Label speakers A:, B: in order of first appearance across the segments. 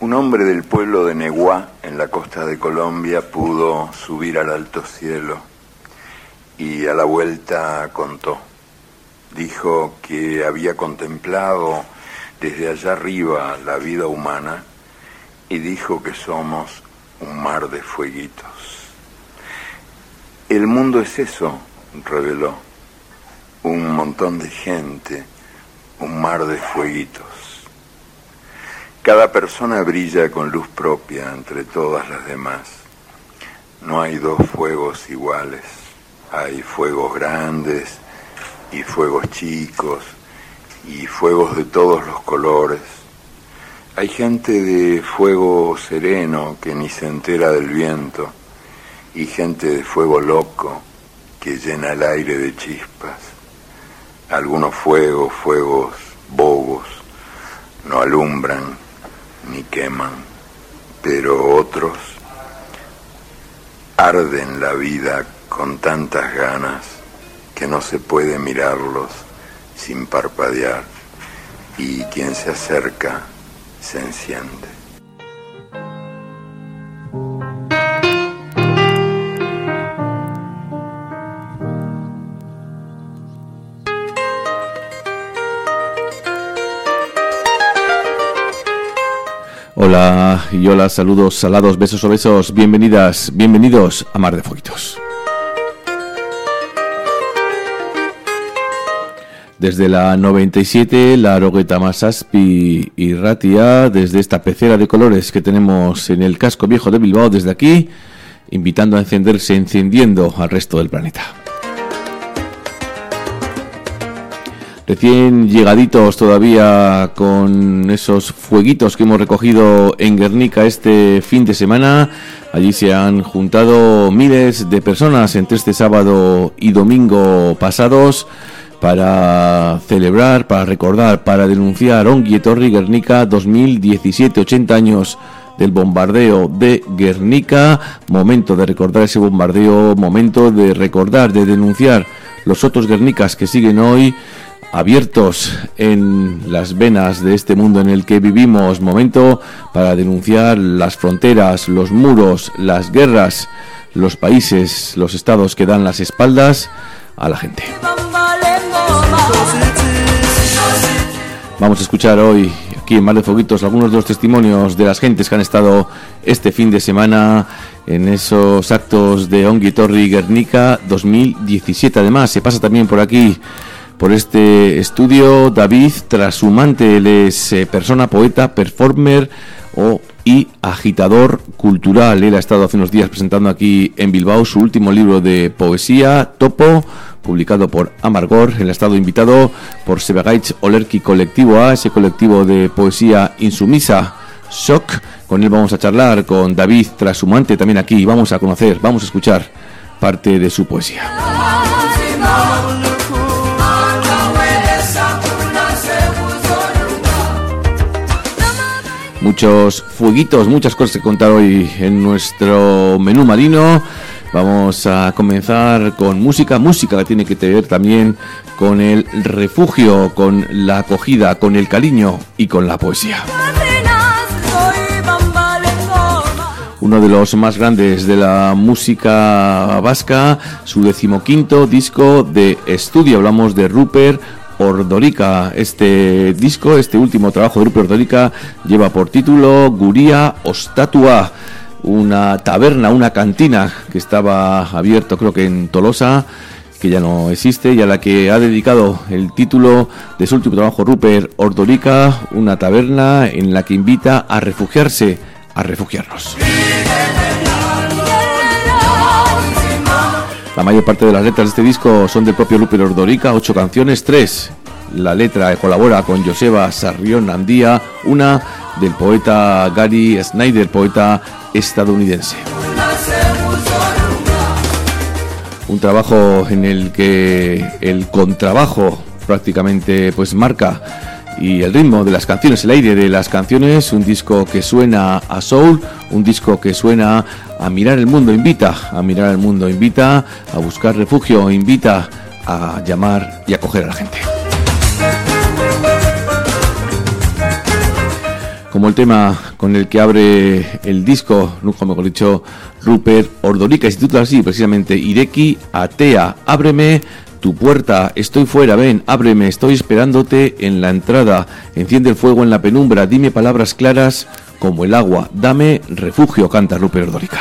A: Un hombre del pueblo de Neguá, en la costa de Colombia, pudo subir al alto cielo y a la vuelta contó. Dijo que había contemplado desde allá arriba la vida humana y dijo que somos un mar de fueguitos. El mundo es eso, reveló, un montón de gente, un mar de fueguitos. Cada persona brilla con luz propia entre todas las demás. No hay dos fuegos iguales. Hay fuegos grandes y fuegos chicos y fuegos de todos los colores. Hay gente de fuego sereno que ni se entera del viento y gente de fuego loco que llena el aire de chispas. Algunos fuegos bobos, no alumbran ni queman, pero otros arden la vida con tantas ganas que no se puede mirarlos sin parpadear, y quien se acerca se enciende.
B: Hola y hola, saludos, salados, besos o besos, bienvenidos a Mar de Fueguitos. Desde la 97, la Arogueta Masaspi y Ratia, desde esta pecera de colores que tenemos en el casco viejo de Bilbao, desde aquí, invitando a encendiendo al resto del planeta. Recién llegaditos todavía con esos fueguitos que hemos recogido en Guernica este fin de semana. Allí se han juntado miles de personas entre este sábado y domingo pasados para celebrar, para recordar, para denunciar Ongi Etorri Guernica 2017, 80 años del bombardeo de Guernica. Momento de recordar ese bombardeo, momento de recordar, de denunciar los otros Guernicas que siguen hoy abiertos en las venas de este mundo en el que vivimos. Momento para denunciar las fronteras, los muros, las guerras, los países, los estados que dan las espaldas a la gente. Vamos a escuchar hoy aquí en Mar de Fueguitos algunos de los testimonios de las gentes que han estado este fin de semana en esos actos de Ongi Etorri Guernica 2017. Además, se pasa también por aquí, por este estudio, David Trasumante. Él es persona, poeta, performer y agitador cultural. Él ha estado hace unos días presentando aquí en Bilbao su último libro de poesía, Topo, publicado por Amargor. Él ha estado invitado por Sebagaitz Olerki Colectivo A, ese colectivo de poesía insumisa, Shock. Con él vamos a charlar, con David Trasumante también aquí. Vamos a conocer, vamos a escuchar parte de su poesía. Muchos fueguitos, muchas cosas que contar hoy en nuestro menú marino. Vamos a comenzar con música que tiene que ver también con el refugio, con la acogida, con el cariño y con la poesía. Uno de los más grandes de la música vasca, su 15º disco de estudio. Hablamos de Ruper Ordorika. Este disco, este último trabajo de Ruper Ordorika, lleva por título Guria Ostatua, una taberna, una cantina que estaba abierto, creo que en Tolosa, que ya no existe, y a la que ha dedicado el título de su último trabajo Ruper Ordorika, una taberna en la que invita a refugiarse, a refugiarnos. La mayor parte de las letras de este disco son del propio Ruper Ordorika, 8 canciones, 3. La letra colabora con Joseba Sarrión Andía, una del poeta Gary Snyder, poeta estadounidense. Un trabajo en el que el contrabajo prácticamente pues marca y el ritmo de las canciones, el aire de las canciones. Un disco que suena a soul, un disco que suena a mirar el mundo, invita a mirar el mundo, invita a buscar refugio, invita a llamar y acoger a la gente. como el tema con el que abre el disco, nunca mejor dicho, Rupert Ordorika, se titula así precisamente, Ireki Atea, ábreme tu puerta, estoy fuera, ven, ábreme, estoy esperándote en la entrada, enciende el fuego en la penumbra, dime palabras claras como el agua, dame refugio, canta Rupert Ordorika.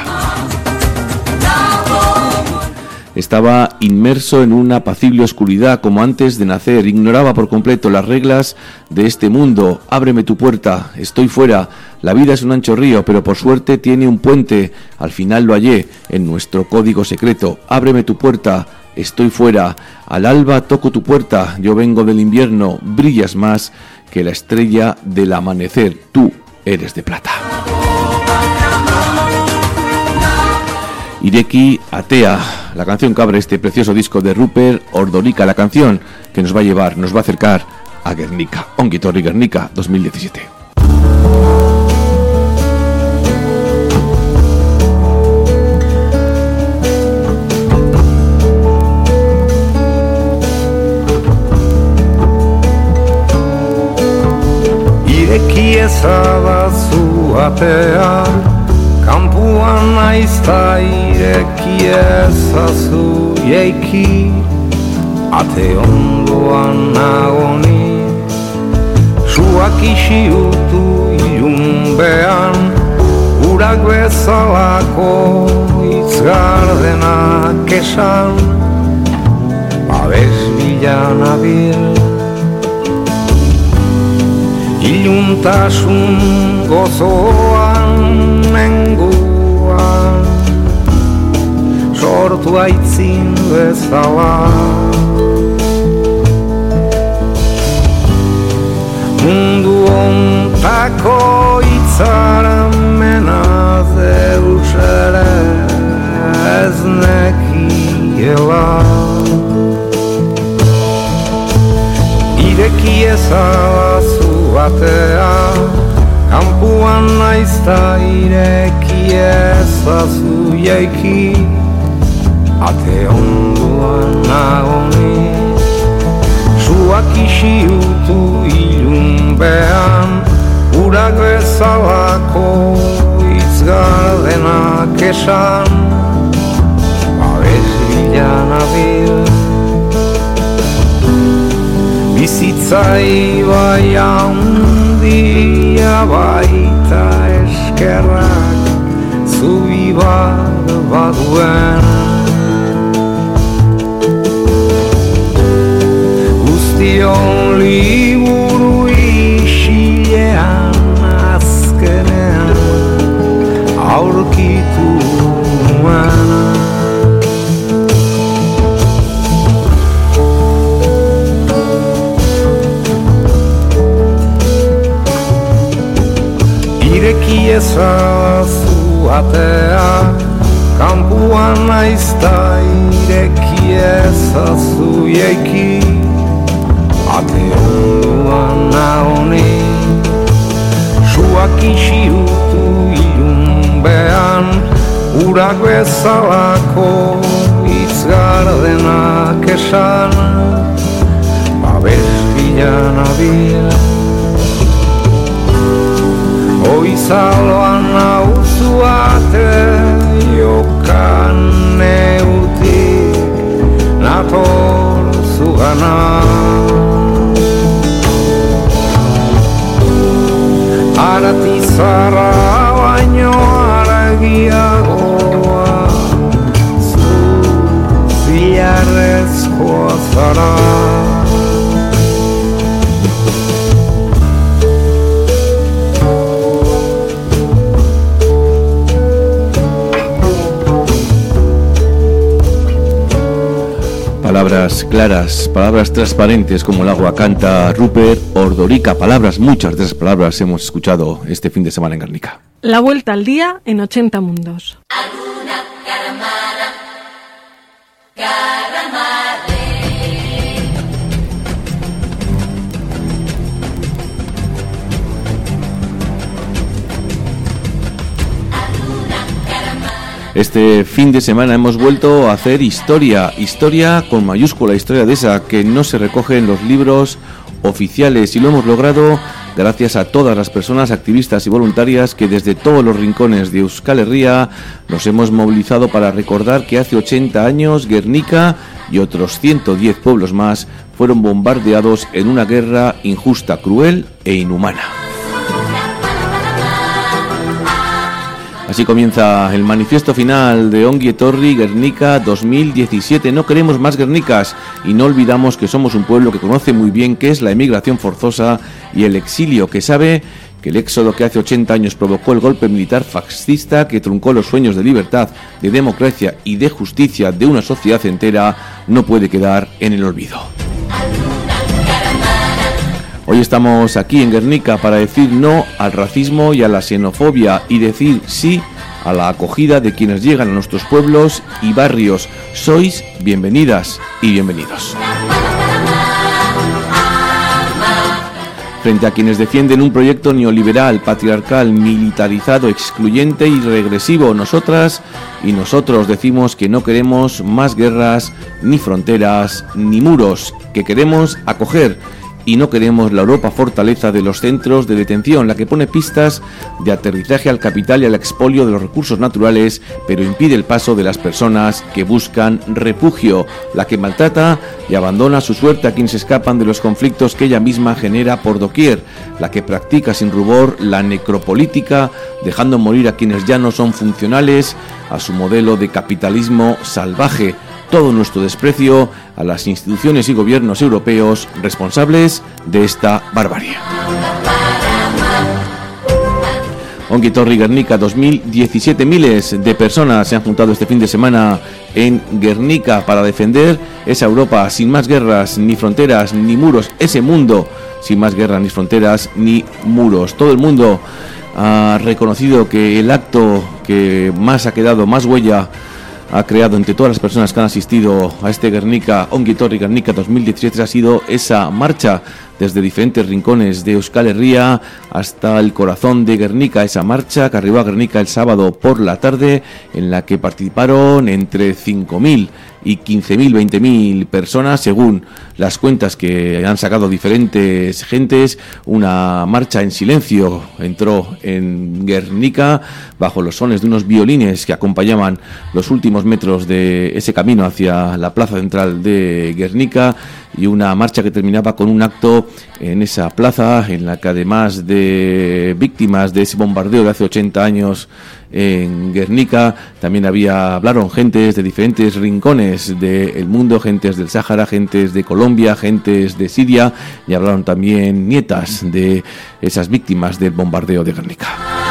B: Estaba inmerso en una apacible oscuridad como antes de nacer, ignoraba por completo las reglas de este mundo, ábreme tu puerta, estoy fuera, la vida es un ancho río, pero por suerte tiene un puente, al final lo hallé en nuestro código secreto, ábreme tu puerta, estoy fuera, al alba toco tu puerta, yo vengo del invierno, brillas más que la estrella del amanecer, tú eres de plata. Ireki Atea, la canción que abre este precioso disco de Rupert Ordorika, la canción que nos va a llevar, nos va a acercar a Guernica, Ongi Etorri Guernica 2017.
C: Ireki ezabazu atea, kanpuan naizta ireki ezazu jeiki, ate ondoan nagoni, suak isiutu ilunbean, urak bezalako itzgardenak esan, babes bilan abil. Iluntasun gozoan nenguan, sortu aitzin bezala. Mundu ontako itzaramena deus ere ez nekiela. Ireki ezabazu atea, kanpuan naizta ireki ezazu jaiki, ate ondoan nagoni, suak isiutu ilunbean, urak bezalako itzgardenak esan, babes bilan abil. Bizitzai bai handia baita eskerrak zubi bat baduen. Guztion liburu isilean azkenean aurkitu nuen. Ireki ezazu atea, kanpuan naizta ireki ezazu jaiki, ate ondoan nagoni, suak isiutu ilunbean, urak bezalako itzgardenak esan, babes bilan abil. Oizaloan nauzu ate jokan neutik nator zugana. Aratizarra baino argiagoa, zu zilarrezkoa zara.
B: Palabras claras, palabras transparentes como el agua, canta Rupert Ordorika. Palabras, muchas de esas palabras hemos escuchado este fin de semana en Guernica.
D: La vuelta al día en 80 mundos.
B: Este fin de semana hemos vuelto a hacer historia con mayúscula, historia de esa que no se recoge en los libros oficiales, y lo hemos logrado gracias a todas las personas activistas y voluntarias que desde todos los rincones de Euskal Herria nos hemos movilizado para recordar que hace 80 años Gernika y otros 110 pueblos más fueron bombardeados en una guerra injusta, cruel e inhumana. Así comienza el manifiesto final de Ongi Etorri Gernika 2017. No queremos más Gernikas y no olvidamos que somos un pueblo que conoce muy bien qué es la emigración forzosa y el exilio, que sabe que el éxodo que hace 80 años provocó el golpe militar fascista que truncó los sueños de libertad, de democracia y de justicia de una sociedad entera no puede quedar en el olvido. Hoy estamos aquí en Gernika para decir no al racismo y a la xenofobia y decir sí a la acogida de quienes llegan a nuestros pueblos y barrios. Sois bienvenidas y bienvenidos. Frente a quienes defienden un proyecto neoliberal, patriarcal, militarizado, excluyente y regresivo, nosotras y nosotros decimos que no queremos más guerras, ni fronteras, ni muros, que queremos acoger. Y no queremos la Europa fortaleza de los centros de detención, la que pone pistas de aterrizaje al capital y al expolio de los recursos naturales, pero impide el paso de las personas que buscan refugio, la que maltrata y abandona su suerte a quienes escapan de los conflictos que ella misma genera por doquier, la que practica sin rubor la necropolítica, dejando morir a quienes ya no son funcionales a su modelo de capitalismo salvaje. Todo nuestro desprecio a las instituciones y gobiernos europeos responsables de esta barbarie. Ongi Etorri Gernika 2017. Miles de personas se han juntado este fin de semana en Gernika para defender esa Europa sin más guerras, ni fronteras, ni muros, ese mundo sin más guerras, ni fronteras, ni muros. Todo el mundo ha reconocido que el acto que más ha quedado, más huella ha creado entre todas las personas que han asistido a este Gernika, Ongi Etorri Gernika 2017, ha sido esa marcha desde diferentes rincones de Euskal Herria hasta el corazón de Gernika, esa marcha que arribó a Gernika el sábado por la tarde, en la que participaron entre 5.000 y 15.000, 20.000 personas, según las cuentas que han sacado diferentes gentes. Una marcha en silencio entró en Gernika bajo los sones de unos violines que acompañaban los últimos metros de ese camino hacia la plaza central de Gernika, y una marcha que terminaba con un acto en esa plaza en la que, además de víctimas de ese bombardeo de hace 80 años en Gernika, también hablaron gentes de diferentes rincones del mundo, gentes del Sáhara, gentes de Colombia, gentes de Siria, y hablaron también nietas de esas víctimas del bombardeo de Gernika.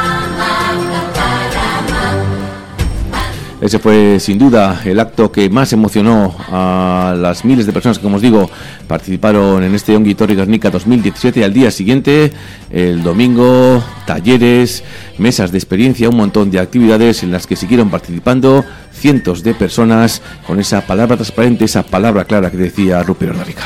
B: Ese fue sin duda el acto que más emocionó a las miles de personas que, como os digo, participaron en este Ongi Etorri Gernika 2017. Al día siguiente, el domingo, talleres, mesas de experiencia, un montón de actividades en las que siguieron participando cientos de personas con esa palabra transparente, esa palabra clara que decía Ruper Ordorika.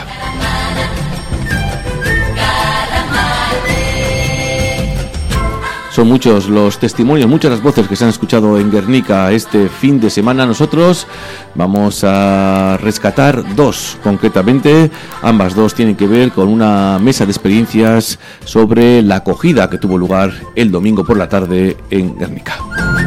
B: Son muchos los testimonios, muchas las voces que se han escuchado en Gernika este fin de semana. Nosotros vamos a rescatar dos concretamente. Ambas dos tienen que ver con una mesa de experiencias sobre la acogida que tuvo lugar el domingo por la tarde en Gernika.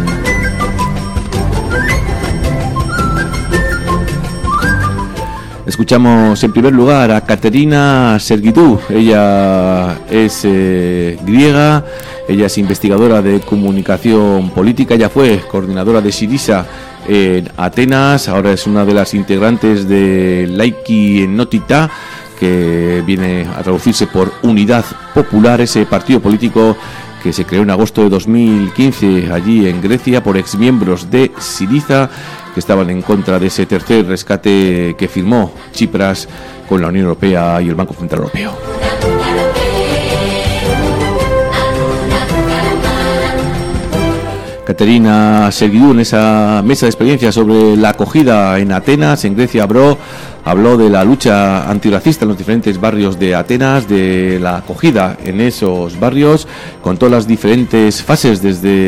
B: Escuchamos en primer lugar a Katerina Sergitu. Ella es griega, ella es investigadora de comunicación política, ella fue coordinadora de Syriza en Atenas, ahora es una de las integrantes de Laiki Enotita, que viene a traducirse por Unidad Popular, ese partido político que se creó en agosto de 2015 allí en Grecia por exmiembros de Syriza que estaban en contra de ese tercer rescate que firmó Tsipras con la Unión Europea y el Banco Central Europeo. Katerina Sergitu, en esa mesa de experiencia sobre la acogida en Atenas, en Grecia, habló de la lucha antirracista en los diferentes barrios de Atenas, de la acogida en esos barrios, con todas las diferentes fases, desde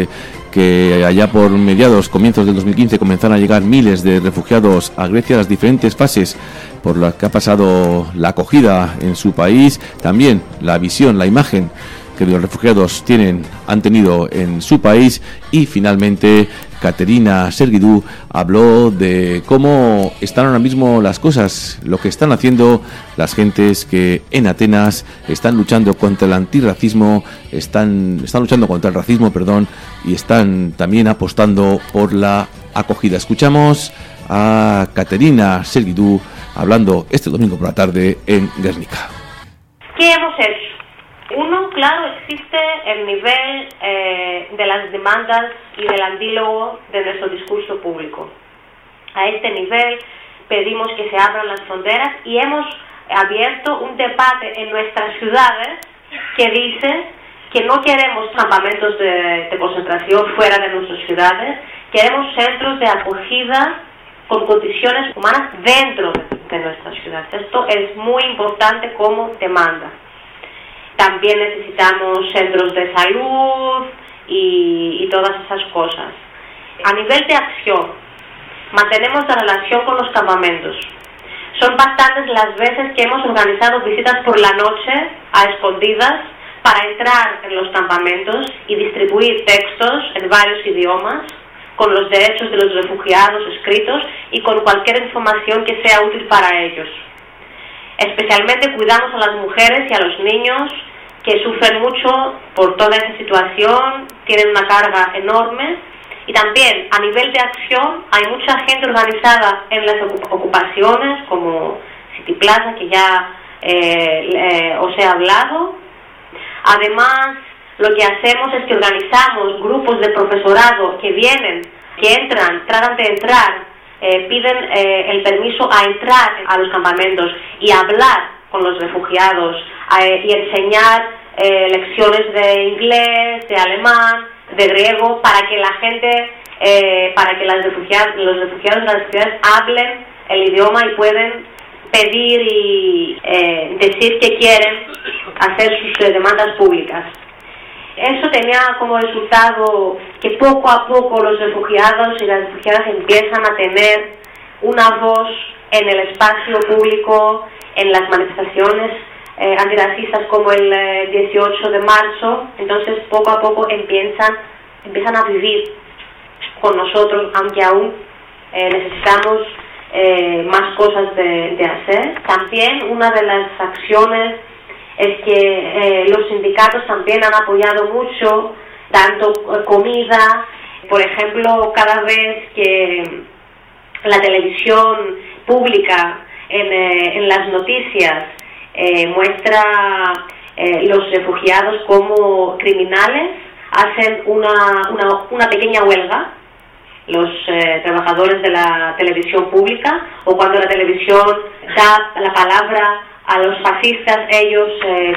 B: que allá por comienzos del 2015 comenzaron a llegar miles de refugiados a Grecia, las diferentes fases por las que ha pasado la acogida en su país, también la visión, la imagen que los refugiados han tenido en su país, y finalmente Caterina Serguidou habló de cómo están ahora mismo las cosas, lo que están haciendo las gentes que en Atenas están luchando contra el antirracismo, están luchando contra el racismo, y están también apostando por la acogida. Escuchamos a Caterina Serguidou hablando este domingo por la tarde en Guernica.
E: ¿Qué hemos hecho? Uno, claro, existe el nivel de las demandas y del antílogo de nuestro discurso público. A este nivel pedimos que se abran las fronteras y hemos abierto un debate en nuestras ciudades que dice que no queremos campamentos de concentración fuera de nuestras ciudades, queremos centros de acogida con condiciones humanas dentro de nuestras ciudades. Esto es muy importante como demanda. También necesitamos centros de salud y todas esas cosas. A nivel de acción, mantenemos la relación con los campamentos. Son bastantes las veces que hemos organizado visitas por la noche a escondidas para entrar en los campamentos y distribuir textos en varios idiomas con los derechos de los refugiados escritos y con cualquier información que sea útil para ellos. Especialmente cuidamos a las mujeres y a los niños que sufren mucho por toda esa situación, tienen una carga enorme. Y también a nivel de acción hay mucha gente organizada en las ocupaciones como City Plaza, que ya os he hablado. Además, lo que hacemos es que organizamos grupos de profesorado que entran, tratan de entrar, piden el permiso a entrar a los campamentos y hablar con los refugiados y enseñar lecciones de inglés, de alemán, de griego, para que la gente, para que los refugiados de las ciudades hablen el idioma y pueden pedir y decir que quieren hacer sus demandas públicas. Eso tenía como resultado que poco a poco los refugiados y las refugiadas empiezan a tener una voz en el espacio público, en las manifestaciones antirracistas como el 18 de marzo. Entonces poco a poco empiezan a vivir con nosotros, aunque aún necesitamos más cosas de hacer. También una de las acciones es que los sindicatos también han apoyado mucho, dando comida. Por ejemplo, cada vez que la televisión pública en las noticias muestra los refugiados como criminales, hacen una pequeña huelga los trabajadores de la televisión pública, o cuando la televisión da la palabra a los fascistas, ellos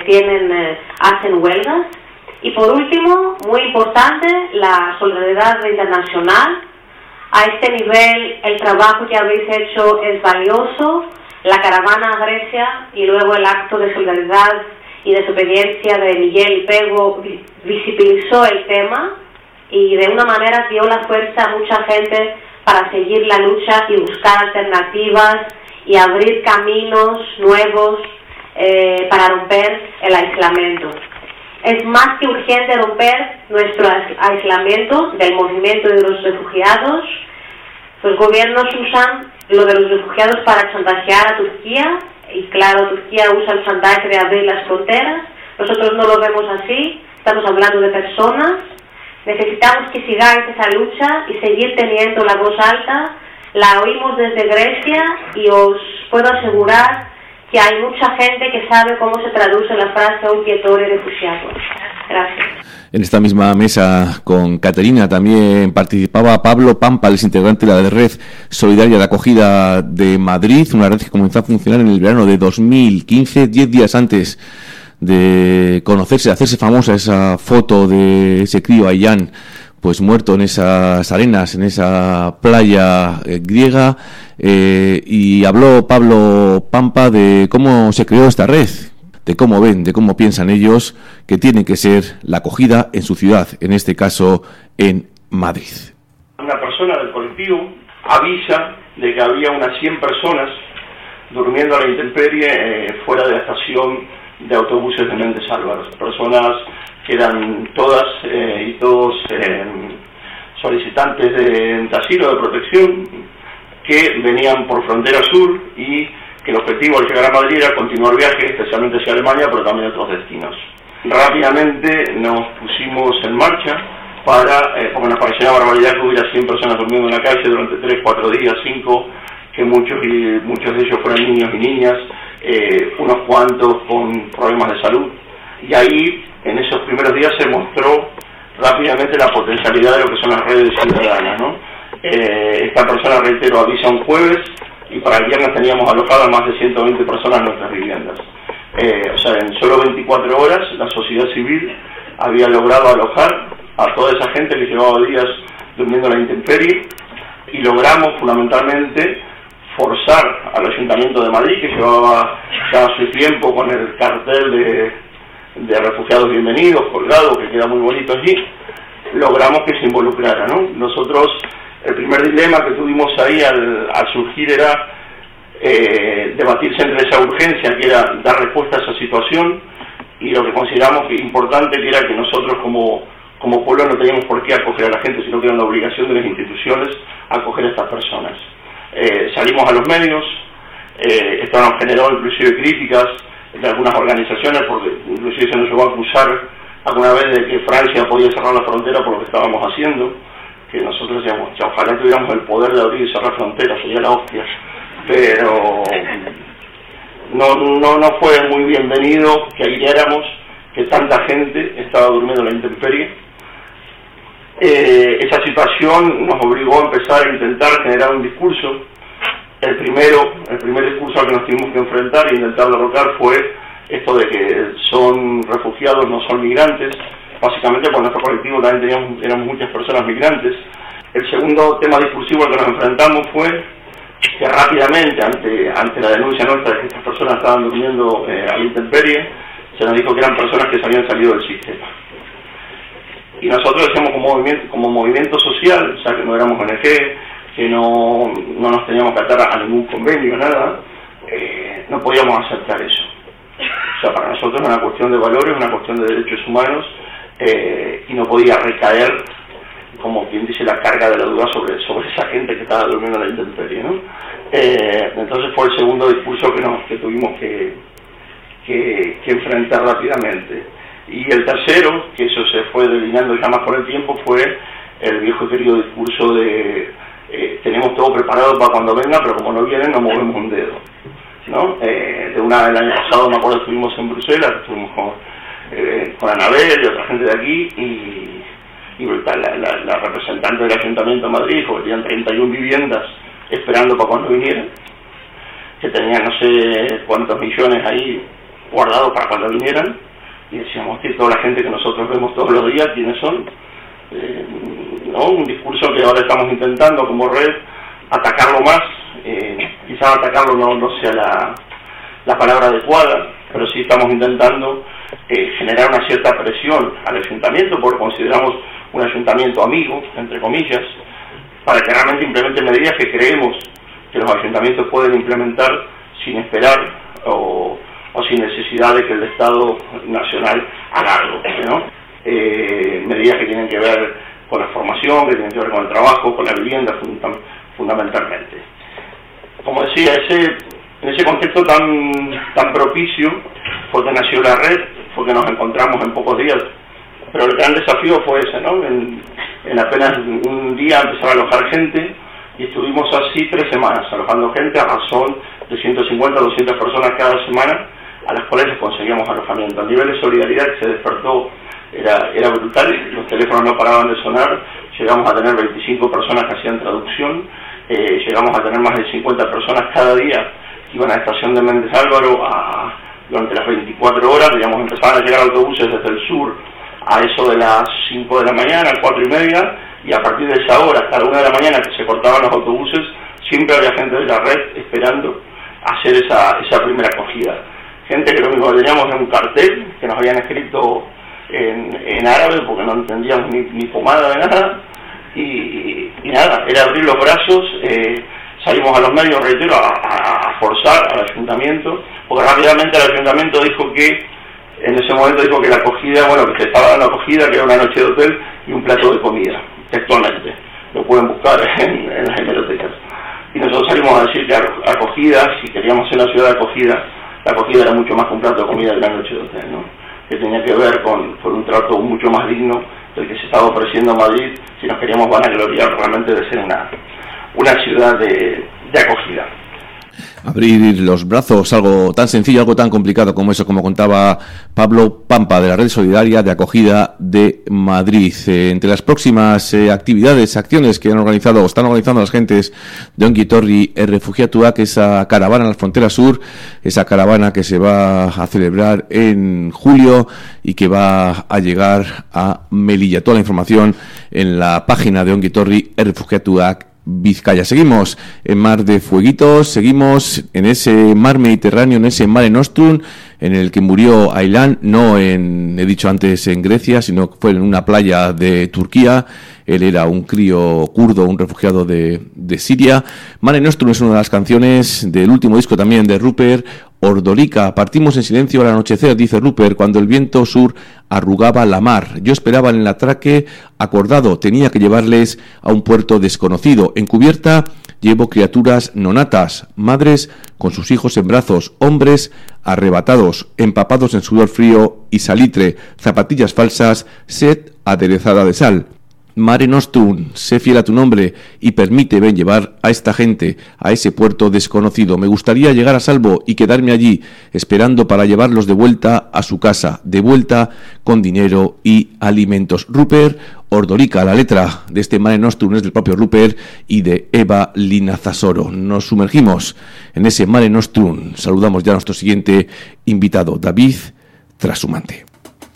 E: hacen huelgas. Y por último, muy importante, la solidaridad internacional. A este nivel el trabajo que habéis hecho es valioso. La caravana a Grecia y luego el acto de solidaridad y desobediencia de Miguel y Pego visibilizó el tema y de una manera dio la fuerza a mucha gente para seguir la lucha y buscar alternativas y abrir caminos nuevos para romper el aislamiento. Es más que urgente romper nuestro aislamiento del movimiento de los refugiados. Los gobiernos usan lo de los refugiados para chantajear a Turquía, y claro, Turquía usa el chantaje de abrir las fronteras. Nosotros no lo vemos así, estamos hablando de personas. Necesitamos que sigáis esa lucha y seguir teniendo la voz alta. La oímos desde Grecia y os puedo asegurar que hay mucha gente que sabe cómo se traduce la frase un quietore refugiado. Gracias.
B: En esta misma mesa con Caterina también participaba Pablo Pampa, el integrante de la Red Solidaria de Acogida de Madrid, una red que comenzó a funcionar en el verano de 2015, 10 días antes de hacerse famosa esa foto de ese crío Ayán, pues muerto en esas arenas, en esa playa griega, y habló Pablo Pampa de cómo se creó esta red, de cómo ven, de cómo piensan ellos que tiene que ser la acogida en su ciudad, en este caso en Madrid.
F: Una persona del colectivo avisa de que había unas 100 personas durmiendo a la intemperie fuera de la estación de autobuses de Méndez Álvaro. Personas que eran todas y todos solicitantes de asilo, de protección, que venían por frontera sur y que el objetivo al llegar a Madrid era continuar viaje, especialmente hacia Alemania, pero también a otros destinos. Rápidamente nos pusimos en marcha porque nos parecía una barbaridad que hubiera 100 personas durmiendo en la calle durante 3, 4 días, 5, que muchos de ellos fueran niños y niñas, unos cuantos con problemas de salud. Y ahí, en esos primeros días, se mostró rápidamente la potencialidad de lo que son las redes ciudadanas, ¿no? Esta persona, reitero, avisa un jueves y para el viernes teníamos alojadas más de 120 personas en nuestras viviendas. O sea, en solo 24 horas la sociedad civil había logrado alojar a toda esa gente que llevaba días durmiendo en la intemperie y logramos fundamentalmente forzar al Ayuntamiento de Madrid, que llevaba ya su tiempo con el cartel de refugiados bienvenidos colgado, que queda muy bonito allí, logramos que se involucrara, ¿no? Nosotros, el primer dilema que tuvimos ahí al surgir era debatirse entre esa urgencia que era dar respuesta a esa situación y lo que consideramos que importante que era que nosotros como pueblo no teníamos por qué acoger a la gente, sino que era la obligación de las instituciones acoger a estas personas. Salimos a los medios, esto nos generó inclusive críticas de algunas organizaciones, porque inclusive se nos llegó a acusar alguna vez de que Francia podía cerrar la frontera por lo que estábamos haciendo, que nosotros decíamos, ojalá tuviéramos el poder de abrir y cerrar fronteras, sería la hostia, pero no fue muy bienvenido que aireáramos que tanta gente estaba durmiendo en la intemperie. Esa situación nos obligó a empezar a intentar generar un discurso. El primer discurso al que nos tuvimos que enfrentar e intentar derrocar fue esto de que son refugiados, no son migrantes, básicamente porque nuestro colectivo también éramos muchas personas migrantes. El segundo tema discursivo al que nos enfrentamos fue que rápidamente, ante la denuncia nuestra de que estas personas estaban durmiendo a la intemperie, se nos dijo que eran personas que se habían salido del sistema. Y nosotros decíamos como movimiento social, o sea que no éramos ONG, que no nos teníamos que atar a ningún convenio, nada, no podíamos aceptar eso. O sea, para nosotros era una cuestión de valores, una cuestión de derechos humanos, y no podía recaer, como quien dice, la carga de la duda sobre esa gente que estaba durmiendo en la intemperie, ¿no? Entonces fue el segundo discurso que tuvimos que enfrentar rápidamente. Y el tercero, que eso se fue delineando ya más con el tiempo, fue el viejo querido discurso de tenemos todo preparado para cuando venga, pero como no vienen no movemos un dedo, ¿no? El año pasado, me acuerdo, estuvimos en Bruselas, estuvimos con Anabel y otra gente de aquí, y la representante del Ayuntamiento de Madrid dijo que tenían 31 viviendas esperando para cuando vinieran, que tenían no sé cuántos millones ahí guardados para cuando vinieran, y decíamos que toda la gente que nosotros vemos todos los días, ¿quiénes son? ¿No? Un discurso que ahora estamos intentando como red atacarlo más, quizás atacarlo no sea la palabra adecuada, pero sí estamos intentando generar una cierta presión al ayuntamiento, porque consideramos un ayuntamiento amigo, entre comillas, para que realmente implemente medidas que creemos que los ayuntamientos pueden implementar sin esperar o sin necesidad de que el Estado Nacional haga algo, ¿no? Medidas que tienen que ver con la formación, que tienen que ver con el trabajo, con la vivienda fundamentalmente. Como decía, en ese contexto tan propicio fue que nació la red, fue que nos encontramos en pocos días, pero el gran desafío fue ese, ¿no? En apenas un día empezar a alojar gente, y estuvimos así 3 semanas alojando gente a razón de 150 a 200 personas cada semana, a las cuales les conseguíamos alojamiento. El nivel de solidaridad que se despertó era brutal, los teléfonos no paraban de sonar, llegamos a tener 25 personas que hacían traducción, llegamos a tener más de 50 personas cada día que iban a la estación de Méndez Álvaro durante las 24 horas, digamos, empezaban a llegar autobuses desde el sur a eso de las 5 de la mañana, 4 y media, y a partir de esa hora, hasta la 1 de la mañana que se cortaban los autobuses, siempre había gente de la red esperando hacer esa primera acogida. Gente que lo único que teníamos era un cartel que nos habían escrito en árabe porque no entendíamos ni pomada de nada, y nada, era abrir los brazos. Salimos a los medios, reitero, a forzar al ayuntamiento, porque rápidamente el ayuntamiento dijo que, en ese momento dijo que la acogida, bueno, que se estaba dando acogida, que era una noche de hotel y un plato de comida, textualmente. Lo pueden buscar en las hemerotecas. Y nosotros salimos a decir que acogida, si queríamos ser una ciudad de acogida, la acogida era mucho más que un plato de comida que una noche de hotel, ¿no? Que tenía que ver con un trato mucho más digno del que se estaba ofreciendo en Madrid, si nos queríamos vanagloriar realmente de ser una ciudad de acogida.
B: Abrir los brazos, algo tan sencillo, algo tan complicado como eso, como contaba Pablo Pampa de la Red Solidaria de Acogida de Madrid. Entre las próximas actividades, acciones que han organizado o están organizando las gentes de Ongi Etorri Errefuxiatuak, esa caravana en la frontera sur, esa caravana que se va a celebrar en julio y que va a llegar a Melilla. Toda la información en la página de Ongi Etorri Errefuxiatuak Vizcaya. Seguimos en Mar de Fueguitos, seguimos en ese mar Mediterráneo, en ese Mare Nostrum, en el que murió Aylan, no he dicho antes en Grecia, sino que fue en una playa de Turquía. Él era un crío kurdo, un refugiado de Siria. Mare Nostrum es una de las canciones del último disco también de Rupert Ordorica. Partimos en silencio al anochecer, dice Rupert, cuando el viento sur arrugaba la mar. Yo esperaba en el atraque acordado, tenía que llevarles a un puerto desconocido. En cubierta llevo criaturas nonatas, madres con sus hijos en brazos, hombres arrebatados, empapados en sudor frío y salitre, zapatillas falsas, sed aderezada de sal. Mare Nostrum, sé fiel a tu nombre y permite, ven, llevar a esta gente a ese puerto desconocido. Me gustaría llegar a salvo y quedarme allí, esperando para llevarlos de vuelta a su casa, de vuelta con dinero y alimentos. Rupert Ordorica, la letra de este Mare Nostrum es del propio Rupert y de Eva Linazasoro. Nos sumergimos en ese Mare Nostrum. Saludamos ya a nuestro siguiente invitado, David Trashumante.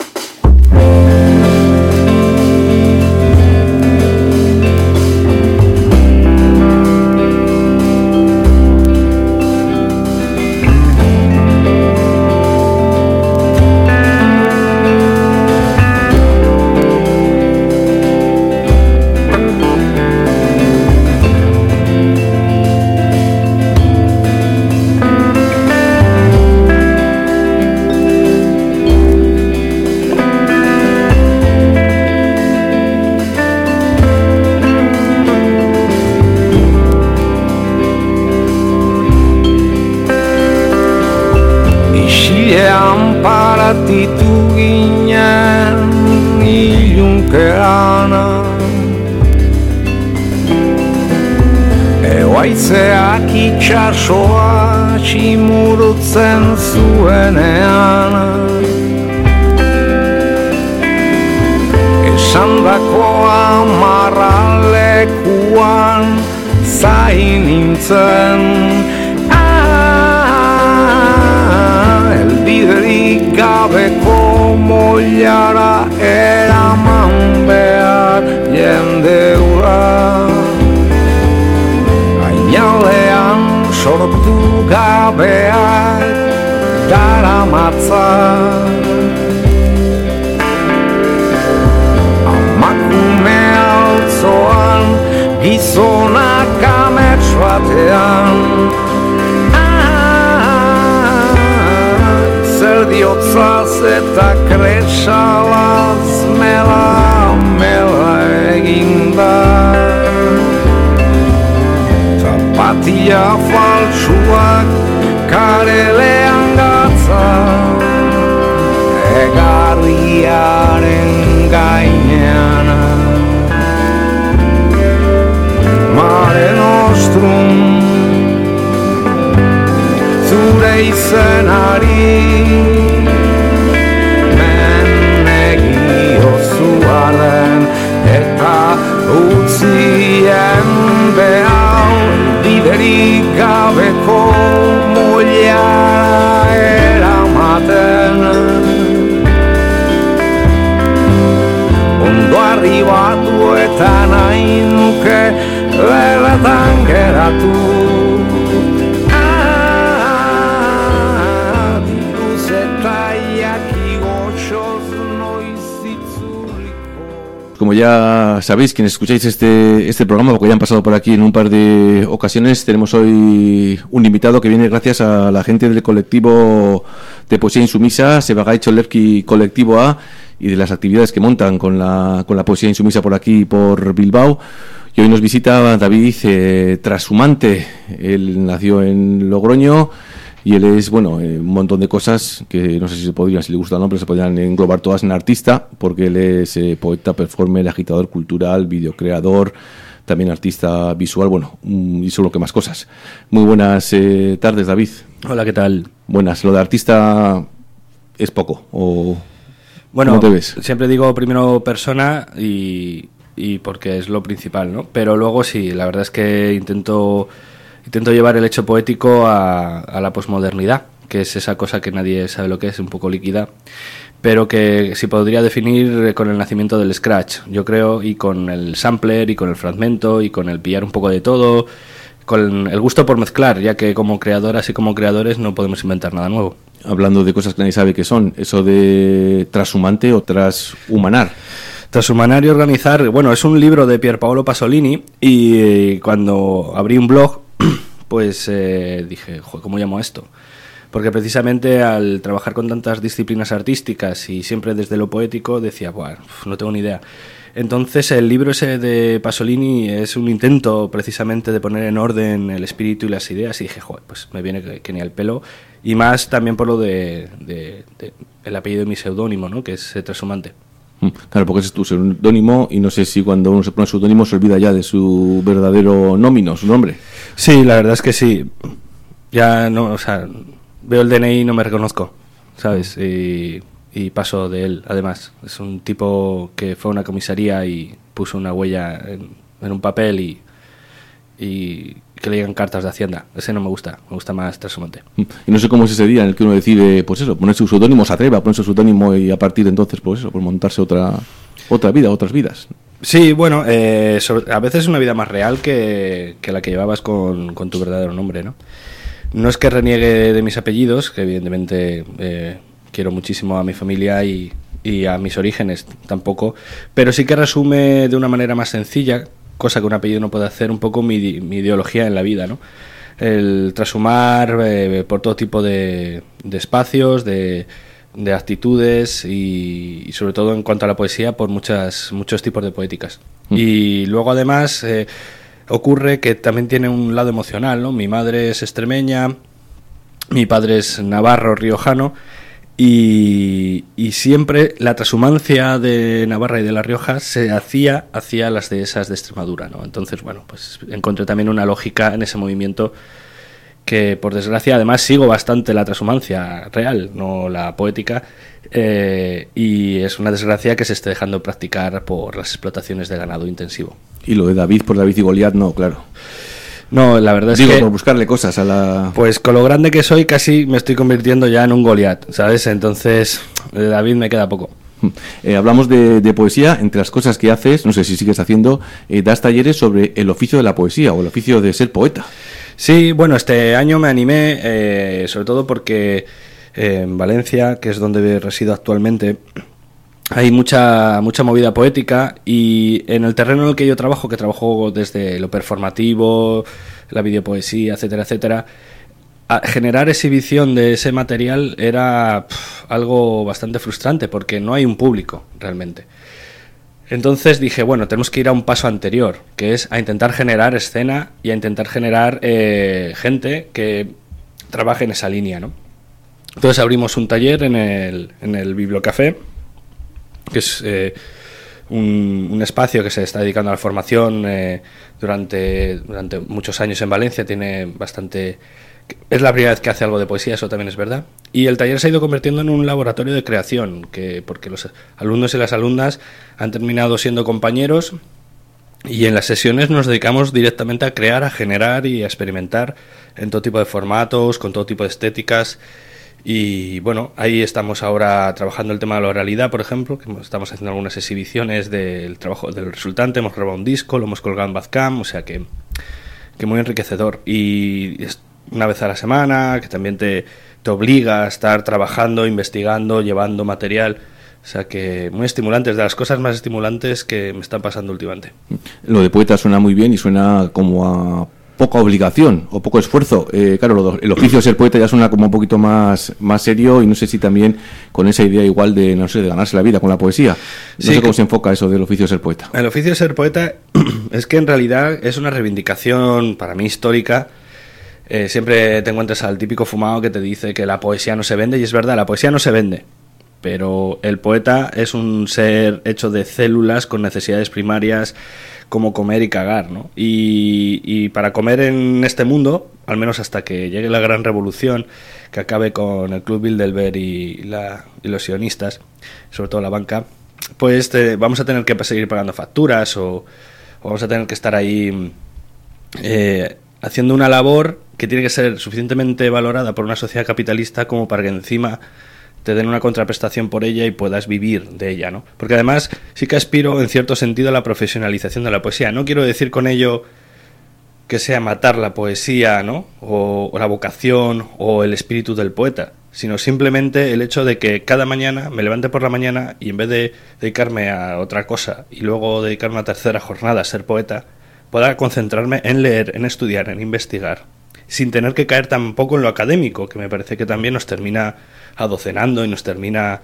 C: Paratitu ginen ilunkerana, egoitzeak itxasoa tximurutzen zuenean, esandakoa marralekuan zain nintzen, biderik gabeko moilara eraman behar jende hura. Gainaldean sortu gabeak daramatza, amakume altzoan gizonak amets batean, diotzaz eta kretsalaz mela eginda, zapatia faltsuak karelean gatza, egarriaren gainean. Mare Nostrum zure izenari menegiozuaren eta utzien behar biderik gabeko moilara eramaten, ondo arribatu eta nahi nuke beretan geratu.
B: como ya sabéis, quienes escucháis este programa, porque ya han pasado por aquí en un par de ocasiones, tenemos hoy un invitado que viene gracias a la gente del colectivo de poesía insumisa, Sebagai Cholevki Colectivo A, y de las actividades que montan con la poesía insumisa por aquí, por Bilbao. Y hoy nos visita David Trashumante. Él nació en Logroño y él es, un montón de cosas que no sé si le gusta el nombre, se podrían englobar todas en artista, porque él es poeta, performer, agitador cultural, videocreador, también artista visual, y seguro que más cosas. Muy buenas tardes, David.
G: Hola, ¿qué tal?
B: Buenas. Lo de artista es poco, ¿o
G: bueno,
B: cómo te ves?
G: Siempre digo primero persona y porque es lo principal, ¿no? Pero luego sí, la verdad es que intento llevar el hecho poético a la posmodernidad, que es esa cosa que nadie sabe lo que es, un poco líquida, pero que se podría definir con el nacimiento del scratch, yo creo, y con el sampler, y con el fragmento, y con el pillar un poco de todo, con el gusto por mezclar, ya que como creadoras y como creadores no podemos inventar nada nuevo.
B: Hablando de cosas que nadie sabe qué son, eso de trashumante o trashumanar.
G: Transhumanar y organizar, es un libro de Pierpaolo Pasolini, y cuando abrí un blog, pues dije, ¿cómo llamo esto? Porque precisamente al trabajar con tantas disciplinas artísticas y siempre desde lo poético, decía, no tengo ni idea. Entonces el libro ese de Pasolini es un intento precisamente de poner en orden el espíritu y las ideas, y dije, pues me viene que ni al pelo, y más también por lo de el apellido de mi seudónimo, ¿no? Que es Trashumante.
B: Claro, porque ese es tu seudónimo, y no sé si cuando uno se pone seudónimo se olvida ya de su verdadero nómino, su nombre.
G: Sí, la verdad es que sí. Ya no, veo el DNI y no me reconozco, ¿sabes? Y paso de él, además. Es un tipo que fue a una comisaría y puso una huella en un papel y que le llegan cartas de Hacienda. Ese no me gusta más Trashumante.
B: Y no sé cómo es ese día en el que uno decide, ponerse un seudónimo, se atreve a ponerse un seudónimo y a partir de entonces, montarse otra vida, otras vidas.
G: Sí, a veces una vida más real que la que llevabas con tu verdadero nombre, ¿no? No es que reniegue de mis apellidos, que evidentemente quiero muchísimo a mi familia y a mis orígenes tampoco, pero sí que resume de una manera más sencilla, cosa que un apellido no puede hacer, un poco mi ideología en la vida, ¿no? El trashumar por todo tipo de espacios, de actitudes y sobre todo en cuanto a la poesía por muchos tipos de poéticas. Y luego además ocurre que también tiene un lado emocional, ¿no? Mi madre es extremeña, mi padre es navarro, riojano, y siempre la trashumancia de Navarra y de La Rioja se hacía hacia las dehesas de Extremadura, ¿no? Entonces, pues encontré también una lógica en ese movimiento que, por desgracia, además sigo bastante la trashumancia real, no la poética, y es una desgracia que se esté dejando practicar por las explotaciones de ganado intensivo.
B: Y lo de David por David y Goliat, no, claro.
G: No, la verdad es que...
B: por buscarle cosas a la...
G: Pues con lo grande que soy casi me estoy convirtiendo ya en un Goliat, ¿sabes? Entonces, de David me queda poco.
B: Hablamos de poesía, entre las cosas que haces, no sé si sigues haciendo, das talleres sobre el oficio de la poesía o el oficio de ser poeta.
G: Sí, este año me animé, sobre todo porque en Valencia, que es donde resido actualmente, hay mucha movida poética, y en el terreno en el que yo trabajo, desde lo performativo, la videopoesía, etcétera, generar exhibición de ese material era algo bastante frustrante porque no hay un público realmente. Entonces dije, tenemos que ir a un paso anterior, que es a intentar generar escena y a intentar generar gente que trabaje en esa línea, ¿no? Entonces abrimos un taller en el Bibliocafé, que es un espacio que se está dedicando a la formación durante muchos años en Valencia. Es la primera vez que hace algo de poesía, eso también es verdad. Y el taller se ha ido convirtiendo en un laboratorio de creación, porque los alumnos y las alumnas han terminado siendo compañeros, y en las sesiones nos dedicamos directamente a crear, a generar y a experimentar en todo tipo de formatos, con todo tipo de estéticas. Y ahí estamos ahora trabajando el tema de la oralidad, por ejemplo, que estamos haciendo algunas exhibiciones del trabajo del resultante, hemos grabado un disco, lo hemos colgado en Bazcam, o sea que muy enriquecedor. Y una vez a la semana, que también te obliga a estar trabajando, investigando, llevando material. sea que muy estimulantes, de las cosas más estimulantes que me están pasando últimamente.
B: Lo de poeta suena muy bien y suena como a poca obligación o poco esfuerzo. Claro, el oficio de ser poeta ya suena como un poquito más serio, y no sé si también con esa idea igual de, no sé, de ganarse la vida con la poesía. No sé cómo se enfoca eso del oficio de ser poeta.
G: El oficio de ser poeta es que en realidad es una reivindicación para mí histórica. Siempre te encuentras al típico fumado que te dice que la poesía no se vende, y es verdad, la poesía no se vende, pero el poeta es un ser hecho de células con necesidades primarias como comer y cagar, ¿no? Y para comer en este mundo, al menos hasta que llegue la gran revolución, que acabe con el Club Bilderberg y los sionistas, sobre todo la banca, pues vamos a tener que seguir pagando facturas o vamos a tener que estar ahí haciendo una labor que tiene que ser suficientemente valorada por una sociedad capitalista como para que encima te den una contraprestación por ella y puedas vivir de ella, ¿no? Porque además sí que aspiro en cierto sentido a la profesionalización de la poesía. No quiero decir con ello que sea matar la poesía, ¿no? O la vocación o el espíritu del poeta, sino simplemente el hecho de que cada mañana me levante por la mañana y en vez de dedicarme a otra cosa y luego dedicarme a tercera jornada a ser poeta, pueda concentrarme en leer, en estudiar, en investigar, sin tener que caer tampoco en lo académico, que me parece que también nos termina adocenando y nos termina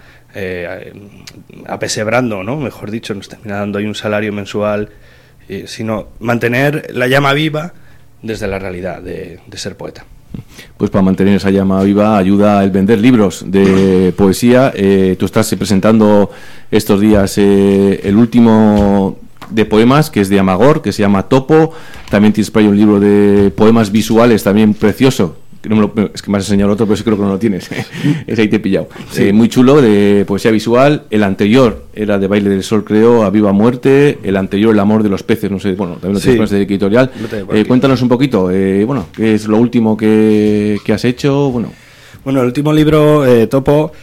G: apesebrando, ¿no? Mejor dicho, nos termina dando ahí un salario mensual, sino mantener la llama viva desde la realidad de ser poeta.
B: Pues para mantener esa llama viva ayuda el vender libros de poesía. Tú estás presentando estos días el último de poemas, que es de Amagor, que se llama Topo. También tienes por ahí un libro de poemas visuales también precioso. Es que me has enseñado otro, pero sí creo que no lo tienes. Ese ahí te he pillado. Sí. Muy chulo, de poesía visual. El anterior era de Baile del Sol, creo, a Viva Muerte. El anterior, El amor de los peces, no sé, bueno, también lo tienes más de editorial. Cuéntanos un poquito, bueno, ¿qué es lo último que has hecho? Bueno,
G: el último libro, Topo,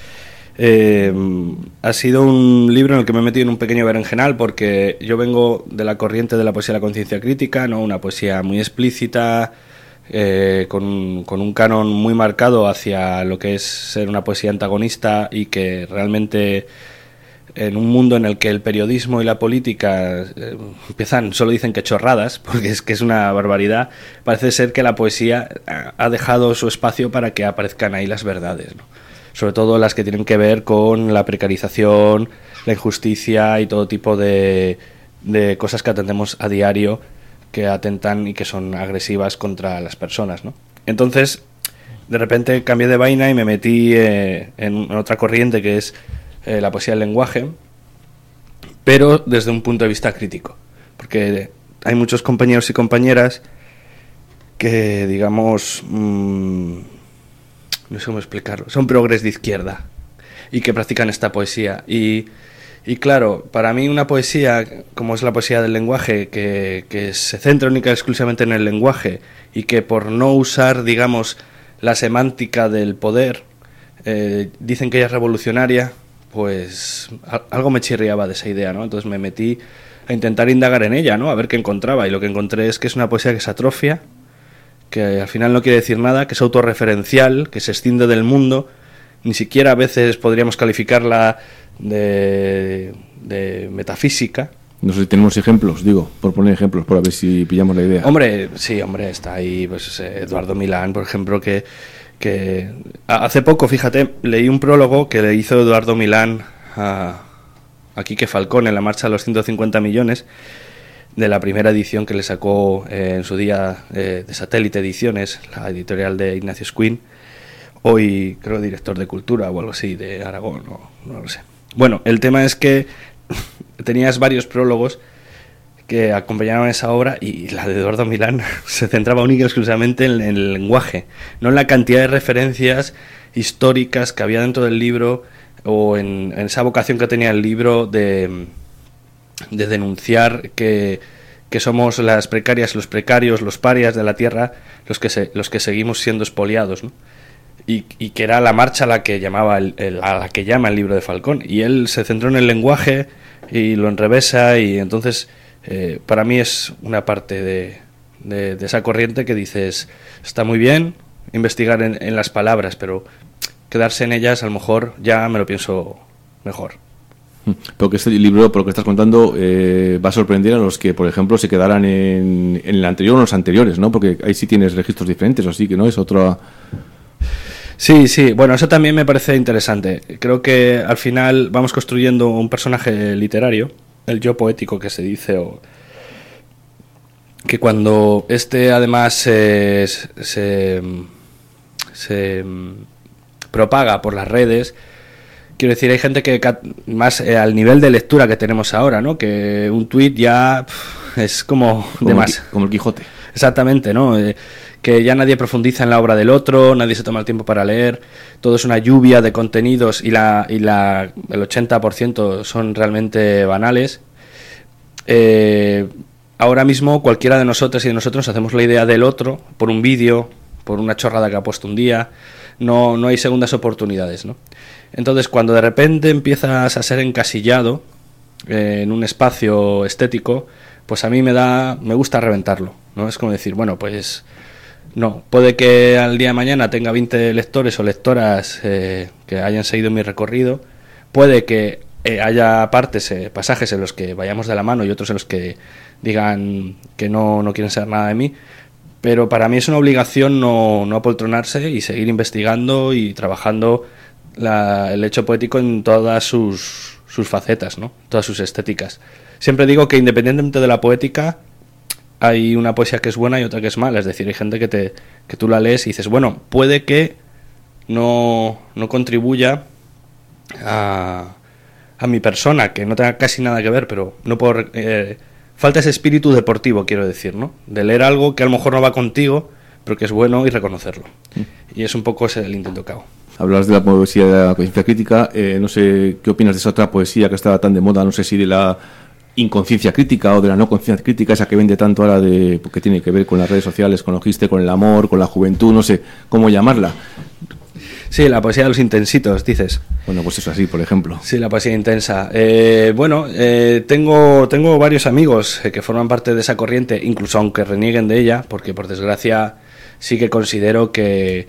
G: ha sido un libro en el que me he metido en un pequeño berenjenal, porque yo vengo de la corriente de la poesía de la conciencia crítica, ¿no? Una poesía muy explícita, con un canon muy marcado hacia lo que es ser una poesía antagonista, y que realmente en un mundo en el que el periodismo y la política solo dicen que chorradas, porque es que es una barbaridad, parece ser que la poesía ha dejado su espacio para que aparezcan ahí las verdades, ¿no? Sobre todo las que tienen que ver con la precarización, la injusticia y todo tipo de cosas que atendemos a diario, que atentan y que son agresivas contra las personas, ¿no? Entonces, de repente cambié de vaina y me metí en otra corriente, que es la poesía del lenguaje, pero desde un punto de vista crítico, porque hay muchos compañeros y compañeras que, digamos, no sé cómo explicarlo, son progres de izquierda y que practican esta poesía. Y claro, para mí una poesía como es la poesía del lenguaje, que se centra única y exclusivamente en el lenguaje, y que por no usar, digamos, la semántica del poder, dicen que ella es revolucionaria, pues algo me chirriaba de esa idea, ¿no? Entonces me metí a intentar indagar en ella, ¿no? A ver qué encontraba, y lo que encontré es que es una poesía que se atrofia, que al final no quiere decir nada, que es autorreferencial, que se escinde del mundo. Ni siquiera a veces podríamos calificarla de metafísica.
B: No sé si tenemos ejemplos, por poner ejemplos, por a ver si pillamos la idea.
G: Hombre, está ahí pues Eduardo Milán, por ejemplo, que hace poco, fíjate, leí un prólogo que le hizo Eduardo Milán a Quique Falcón en la marcha de los 150 millones, de la primera edición que le sacó en su día de Satélite Ediciones, la editorial de Ignacio Escuín, hoy creo director de Cultura o algo así de Aragón, no lo sé. Bueno, el tema es que tenías varios prólogos que acompañaban esa obra, y la de Eduardo Milán se centraba única y exclusivamente en el lenguaje, no en la cantidad de referencias históricas que había dentro del libro, o en esa vocación que tenía el libro de denunciar que somos las precarias, los precarios, los parias de la tierra, los que seguimos siendo expoliados, ¿no? Y que era la marcha a la que llama el libro de Falcón, y él se centró en el lenguaje y lo enrevesa, y entonces para mí es una parte de esa corriente que dices, está muy bien investigar en las palabras, pero quedarse en ellas a lo mejor ya me lo pienso mejor.
B: Porque este libro, por lo que estás contando, va a sorprender a los que, por ejemplo, se quedaran en el anterior o en los anteriores, ¿no? Porque ahí sí tienes registros diferentes, o sí que no es otra...
G: Sí, bueno, eso también me parece interesante. Creo que al final vamos construyendo un personaje literario, el yo poético que se dice, o que cuando además se propaga por las redes, quiero decir, hay gente que más al nivel de lectura que tenemos ahora, ¿no? Que un tuit ya es como de más.
B: Como el Quijote.
G: Exactamente, ¿no? Que ya nadie profundiza en la obra del otro, nadie se toma el tiempo para leer, todo es una lluvia de contenidos y el 80% son realmente banales. Ahora mismo cualquiera de nosotros y de nosotros hacemos la idea del otro por un vídeo, por una chorrada que ha puesto un día, no hay segundas oportunidades, ¿no? Entonces, cuando de repente empiezas a ser encasillado en un espacio estético, pues a mí me gusta reventarlo, ¿no? Es como decir, bueno, pues no, puede que al día de mañana tenga 20 lectores o lectoras que hayan seguido mi recorrido, puede que haya pasajes en los que vayamos de la mano y otros en los que digan que no quieren saber nada de mí, pero para mí es una obligación no apoltronarse y seguir investigando y trabajando el hecho poético en todas sus facetas, ¿no? Todas sus estéticas. Siempre digo que independientemente de la poética hay una poesía que es buena y otra que es mala, es decir, hay gente que tú la lees y dices, bueno, puede que no contribuya a mi persona, que no tenga casi nada que ver, pero no puedo... falta ese espíritu deportivo, quiero decir, ¿no? De leer algo que a lo mejor no va contigo, pero que es bueno y reconocerlo. Y es un poco ese el intento que hago.
B: Hablas de la poesía de la conciencia crítica, no sé qué opinas de esa otra poesía que estaba tan de moda, no sé si de la inconsciencia crítica o de la no conciencia crítica, esa que vende tanto ahora, porque tiene que ver con las redes sociales, con lo que hiciste, con el amor, con la juventud, no sé cómo llamarla.
G: Sí, la poesía de los intensitos, dices.
B: Bueno, pues eso así, por ejemplo.
G: Sí, la poesía intensa. Tengo varios amigos que forman parte de esa corriente, incluso aunque renieguen de ella, porque por desgracia sí que considero que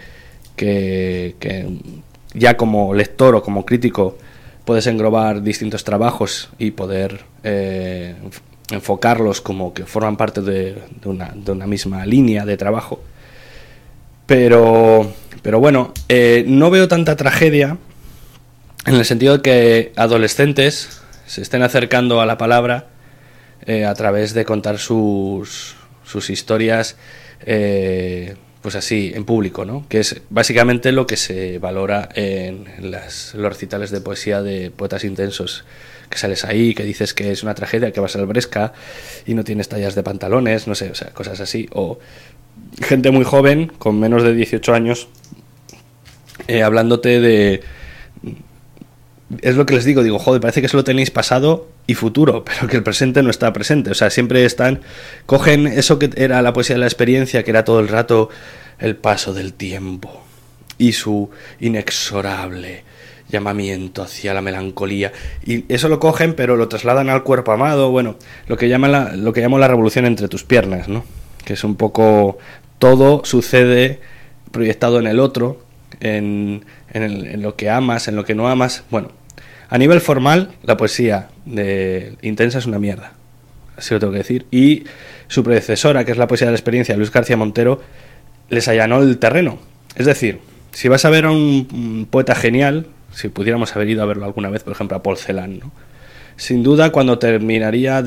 G: ya como lector o como crítico puedes englobar distintos trabajos y poder enfocarlos como que forman parte de una misma línea de trabajo. Pero bueno, no veo tanta tragedia en el sentido de que adolescentes se estén acercando a la palabra a través de contar sus historias pues así, en público, ¿no? Que es básicamente lo que se valora en los recitales de poesía de poetas intensos, que sales ahí, que dices que es una tragedia, que vas al Bresca y no tienes tallas de pantalones, no sé, o sea, cosas así. O gente muy joven, con menos de 18 años, hablándote de... Es lo que les digo, joder, parece que solo tenéis pasado y futuro, pero que el presente no está presente. O sea, siempre cogen eso que era la poesía de la experiencia, que era todo el rato el paso del tiempo y su inexorable llamamiento hacia la melancolía. Y eso lo cogen, pero lo trasladan al cuerpo amado, bueno, lo que llamo la revolución entre tus piernas, ¿no? Que es un poco todo sucede proyectado en el otro, en lo que amas, en lo que no amas. Bueno, a nivel formal, la poesía de intensa es una mierda, así lo tengo que decir. Y su predecesora, que es la poesía de la experiencia, Luis García Montero, les allanó el terreno. Es decir, si vas a ver a un poeta genial, si pudiéramos haber ido a verlo alguna vez, por ejemplo, a Paul Celan, ¿no? Sin duda, cuando terminaría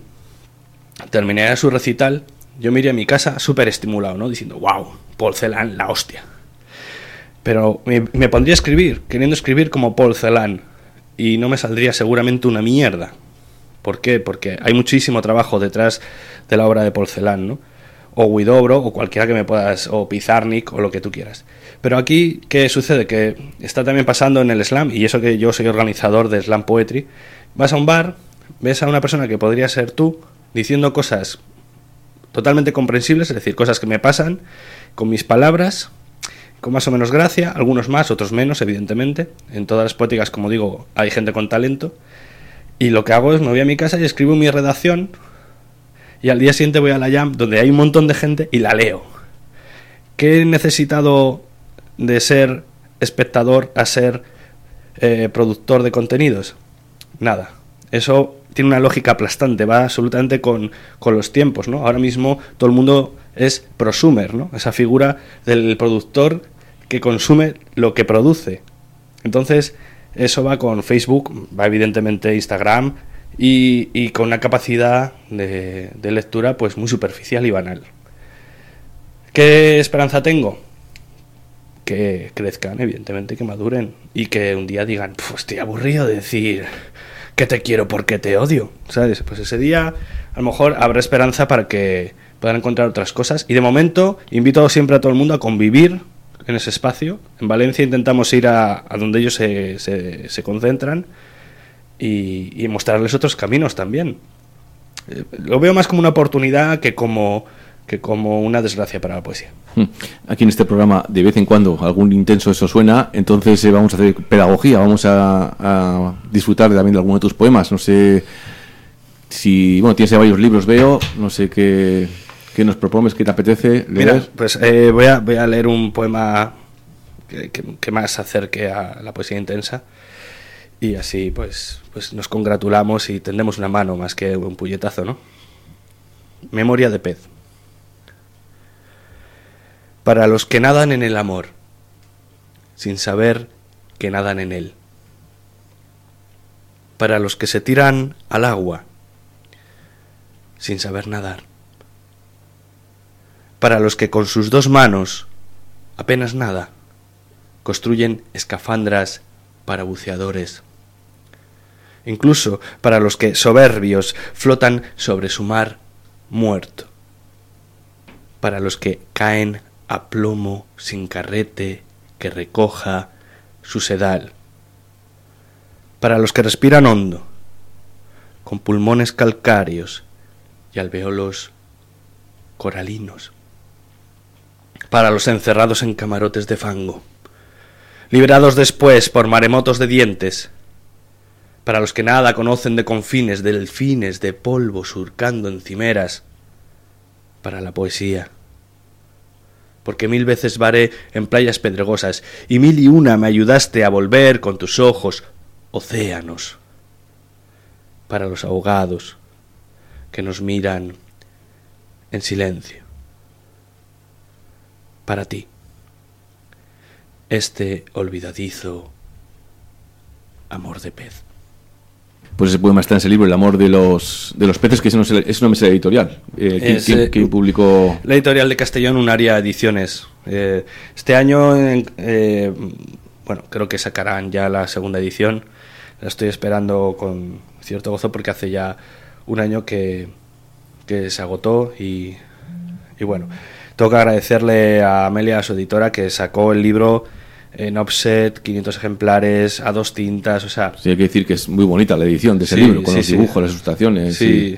G: su recital, yo me iría a mi casa súper estimulado, ¿no? Diciendo, wow, Paul Celan, la hostia. Pero me pondría a escribir, queriendo escribir como Paul Celan, y no me saldría seguramente una mierda. ¿Por qué? Porque hay muchísimo trabajo detrás de la obra de Paul Celan, ¿no? O Huidobro, o cualquiera que me puedas, o Pizarnik, o lo que tú quieras. Pero aquí, ¿qué sucede? Que está también pasando en el slam, y eso que yo soy organizador de Slam Poetry. Vas a un bar, ves a una persona que podría ser tú, diciendo cosas totalmente comprensibles, es decir, cosas que me pasan, con mis palabras, con más o menos gracia, algunos más, otros menos, evidentemente. En todas las poéticas, como digo, hay gente con talento. Y lo que hago es, me voy a mi casa y escribo mi redacción, y al día siguiente voy a la Jam, donde hay un montón de gente, y la leo. ¿Qué he necesitado de ser espectador a ser productor de contenidos? nada. Eso tiene una lógica aplastante, va absolutamente con los tiempos, ¿no? Ahora mismo todo el mundo es prosumer, ¿no? Esa figura del productor que consume lo que produce. Entonces, eso va con Facebook, va evidentemente Instagram y con una capacidad de lectura pues muy superficial y banal. ¿Qué esperanza tengo? Que crezcan, evidentemente, que maduren y que un día digan, estoy aburrido de decir que te quiero porque te odio, ¿sabes? Pues ese día a lo mejor habrá esperanza para que puedan encontrar otras cosas. Y de momento invito siempre a todo el mundo a convivir en ese espacio. En Valencia intentamos ir a donde ellos se concentran y mostrarles otros caminos también. Lo veo más como una oportunidad que como una desgracia para la poesía.
B: Aquí en este programa de vez en cuando algún intenso eso suena, entonces vamos a hacer pedagogía, vamos a disfrutar también de alguno de tus poemas. No sé si, tienes varios libros, veo, no sé qué nos propones, qué te apetece leer.
G: Mira, pues voy a leer un poema que más se acerque a la poesía intensa y así pues nos congratulamos y tendemos una mano más que un puñetazo, ¿no? Memoria de pez. Para los que nadan en el amor, sin saber que nadan en él. Para los que se tiran al agua, sin saber nadar. Para los que con sus dos manos, apenas nada, construyen escafandras para buceadores. Incluso para los que, soberbios, flotan sobre su mar muerto. Para los que caen a plomo sin carrete que recoja su sedal. Para los que respiran hondo, con pulmones calcáreos y alveolos coralinos. Para los encerrados en camarotes de fango, liberados después por maremotos de dientes. Para los que nada conocen de confines, delfines de polvo surcando encimeras. Para la poesía. Porque 1000 veces varé en playas pedregosas y 1001 me ayudaste a volver con tus ojos océanos. Para los ahogados que nos miran en silencio. Para ti, este olvidadizo amor de pez.
B: Pues ese poema está en ese libro, El amor de los peces, que es una mesa editorial. ¿Quién publicó?
G: La editorial de Castellón, Unaria Ediciones. Este año, creo que sacarán ya la segunda edición. La estoy esperando con cierto gozo porque hace ya un año que se agotó y bueno, tengo que agradecerle a Amelia, su editora, que sacó el libro en offset, 500 ejemplares, a 2 tintas, o sea...
B: Sí, hay que decir que es muy bonita la edición de ese libro, con los dibujos, las ilustraciones...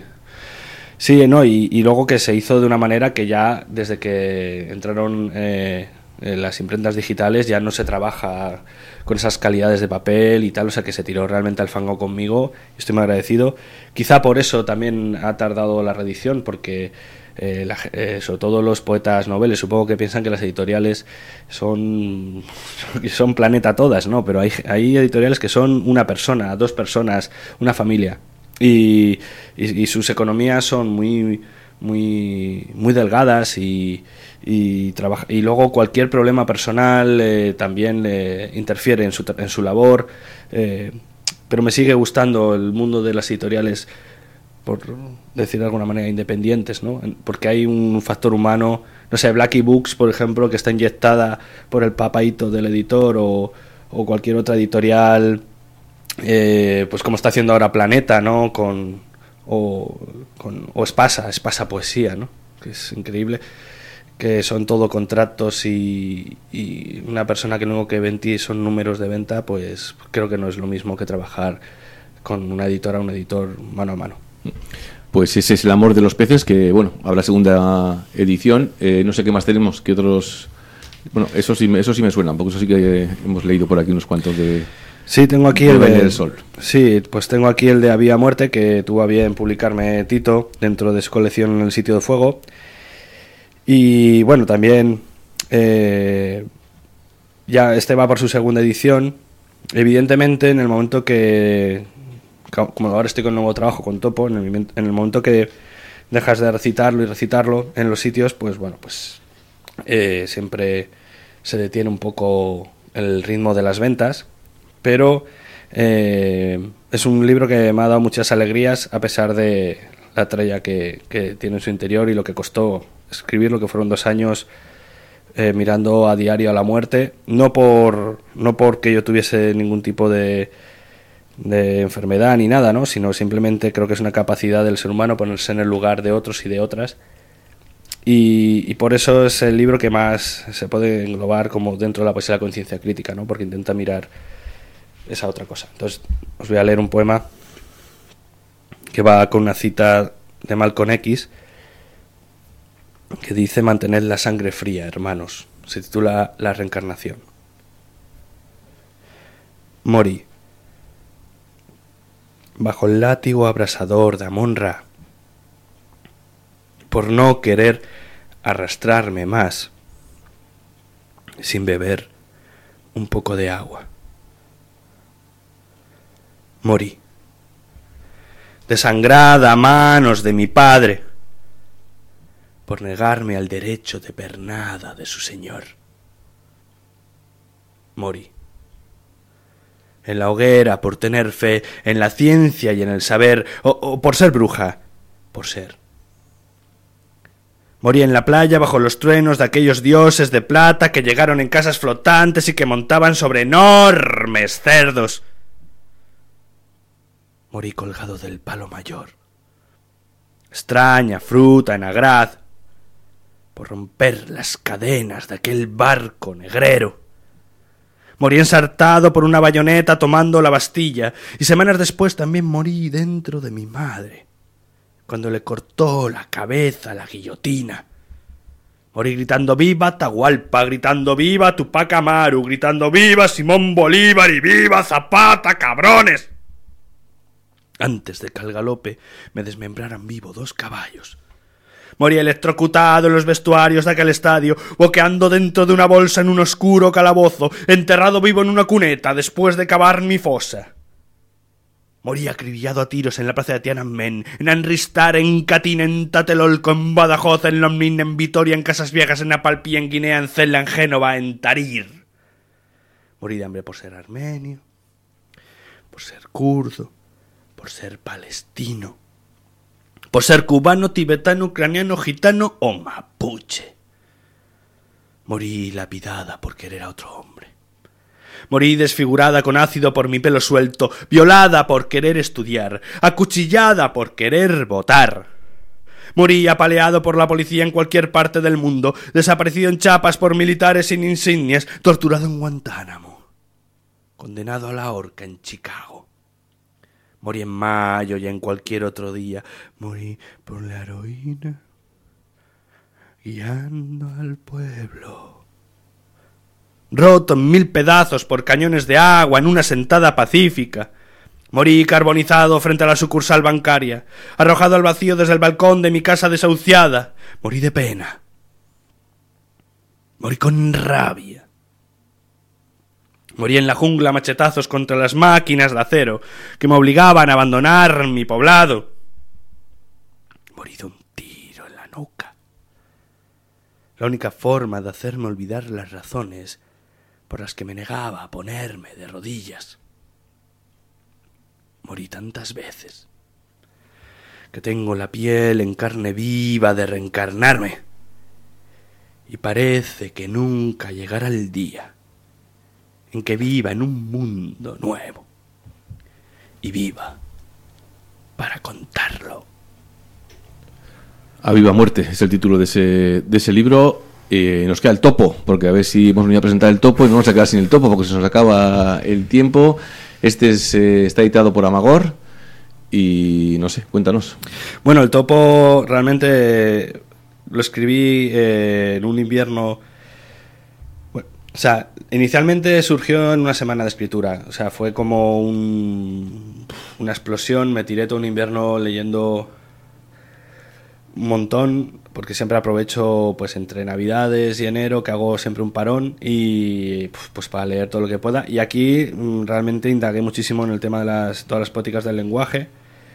G: Sí, no, y luego que se hizo de una manera que ya, desde que entraron las imprentas digitales, ya no se trabaja con esas calidades de papel y tal, o sea que se tiró realmente al fango conmigo, estoy muy agradecido. Quizá por eso también ha tardado la reedición, porque... sobre todo los poetas noveles supongo que piensan que las editoriales son planeta todas, ¿no? Pero hay editoriales que son una persona, 2 personas, una familia y sus economías son muy delgadas y luego cualquier problema personal también interfiere en su labor, pero me sigue gustando el mundo de las editoriales, por decir de alguna manera, independientes, ¿no? Porque hay un factor humano, no sé, Blackie Books, por ejemplo, que está inyectada por el papaíto del editor o cualquier otra editorial, pues como está haciendo ahora Planeta, ¿no? O Espasa Poesía, ¿no? Que es increíble, que son todo contratos y una persona que luego que vende son números de venta, pues creo que no es lo mismo que trabajar con una editora o un editor mano a mano.
B: Pues ese es El amor de los peces, que bueno, habrá segunda edición. No sé qué más tenemos, que otros... Bueno, eso sí me suena, porque eso sí que hemos leído por aquí unos cuantos de...
G: Sí, tengo aquí el
B: del Sol.
G: Sí, pues tengo aquí el de A Viva Muerte, que tuvo a bien publicarme Tito dentro de su colección en El Sitio de Fuego. Y bueno, también ya este va por su segunda edición. Evidentemente, en el momento que como ahora estoy con un nuevo trabajo con Topo, en el momento que dejas de recitarlo y recitarlo en los sitios, pues bueno, pues siempre se detiene un poco el ritmo de las ventas, pero es un libro que me ha dado muchas alegrías a pesar de la tralla que tiene en su interior y lo que costó escribirlo, que fueron 2 años mirando a diario a la muerte, no porque yo tuviese ningún tipo de enfermedad ni nada, ¿no? Sino simplemente creo que es una capacidad del ser humano ponerse en el lugar de otros y de otras, y por eso es el libro que más se puede englobar como dentro de la poesía de la conciencia crítica, ¿no? Porque intenta mirar esa otra cosa. Entonces os voy a leer un poema que va con una cita de Malcolm X que dice: mantened la sangre fría, hermanos. Se titula La reencarnación. Morí bajo el látigo abrasador de Amon-Ra por no querer arrastrarme más sin beber un poco de agua. Morí desangrada a manos de mi padre por negarme al derecho de pernada de su señor. Morí en la hoguera por tener fe en la ciencia y en el saber, o por ser bruja, por ser. Morí en la playa bajo los truenos de aquellos dioses de plata que llegaron en casas flotantes y que montaban sobre enormes cerdos. Morí colgado del palo mayor, extraña fruta en agraz, por romper las cadenas de aquel barco negrero. Morí ensartado por una bayoneta tomando la Bastilla, y semanas después también morí dentro de mi madre, cuando le cortó la cabeza a la guillotina. Morí gritando viva Atahualpa, gritando viva Tupac Amaru, gritando viva Simón Bolívar y viva Zapata, cabrones. Antes de que al galope me desmembraran vivo 2 caballos. Morí electrocutado en los vestuarios de aquel estadio, boqueando dentro de una bolsa en un oscuro calabozo, enterrado vivo en una cuneta después de cavar mi fosa. Morí acribillado a tiros en la plaza de Tiananmen, en Anristar, en Catín, en Tlatelolco, en Badajoz, en Lomnín, en Vitoria, en Casas Viejas, en Apalpí, en Guinea, en Cela, en Génova, en Tahrir. Morí de hambre por ser armenio, por ser kurdo, por ser palestino, por ser cubano, tibetano, ucraniano, gitano o mapuche. Morí lapidada por querer a otro hombre. Morí desfigurada con ácido por mi pelo suelto, violada por querer estudiar, acuchillada por querer votar. Morí apaleado por la policía en cualquier parte del mundo, desaparecido en Chiapas por militares sin insignias, torturado en Guantánamo, condenado a la horca en Chicago. Morí en mayo y en cualquier otro día. Morí por la heroína, guiando al pueblo. Roto en 1000 pedazos por cañones de agua en una sentada pacífica. Morí carbonizado frente a la sucursal bancaria, arrojado al vacío desde el balcón de mi casa desahuciada. Morí de pena. Morí con rabia. Morí en la jungla a machetazos contra las máquinas de acero que me obligaban a abandonar mi poblado. Morí de un tiro en la nuca. La única forma de hacerme olvidar las razones por las que me negaba a ponerme de rodillas. Morí tantas veces que tengo la piel en carne viva de reencarnarme, y parece que nunca llegará el día en que viva en un mundo nuevo y viva para contarlo.
B: A viva muerte es el título de ese libro. Nos queda el topo, porque a ver si hemos venido a presentar el topo y no vamos a quedar sin el topo porque se nos acaba el tiempo. Este está editado por Amagor y no sé, cuéntanos.
G: Bueno, el topo realmente lo escribí en un invierno. Bueno, o sea, inicialmente surgió en una semana de escritura. O sea, fue como una explosión. Me tiré todo un invierno leyendo un montón, porque siempre aprovecho pues entre Navidades y enero, que hago siempre un parón, y pues para leer todo lo que pueda. Y aquí realmente indagué muchísimo en el tema de todas las poéticas del lenguaje,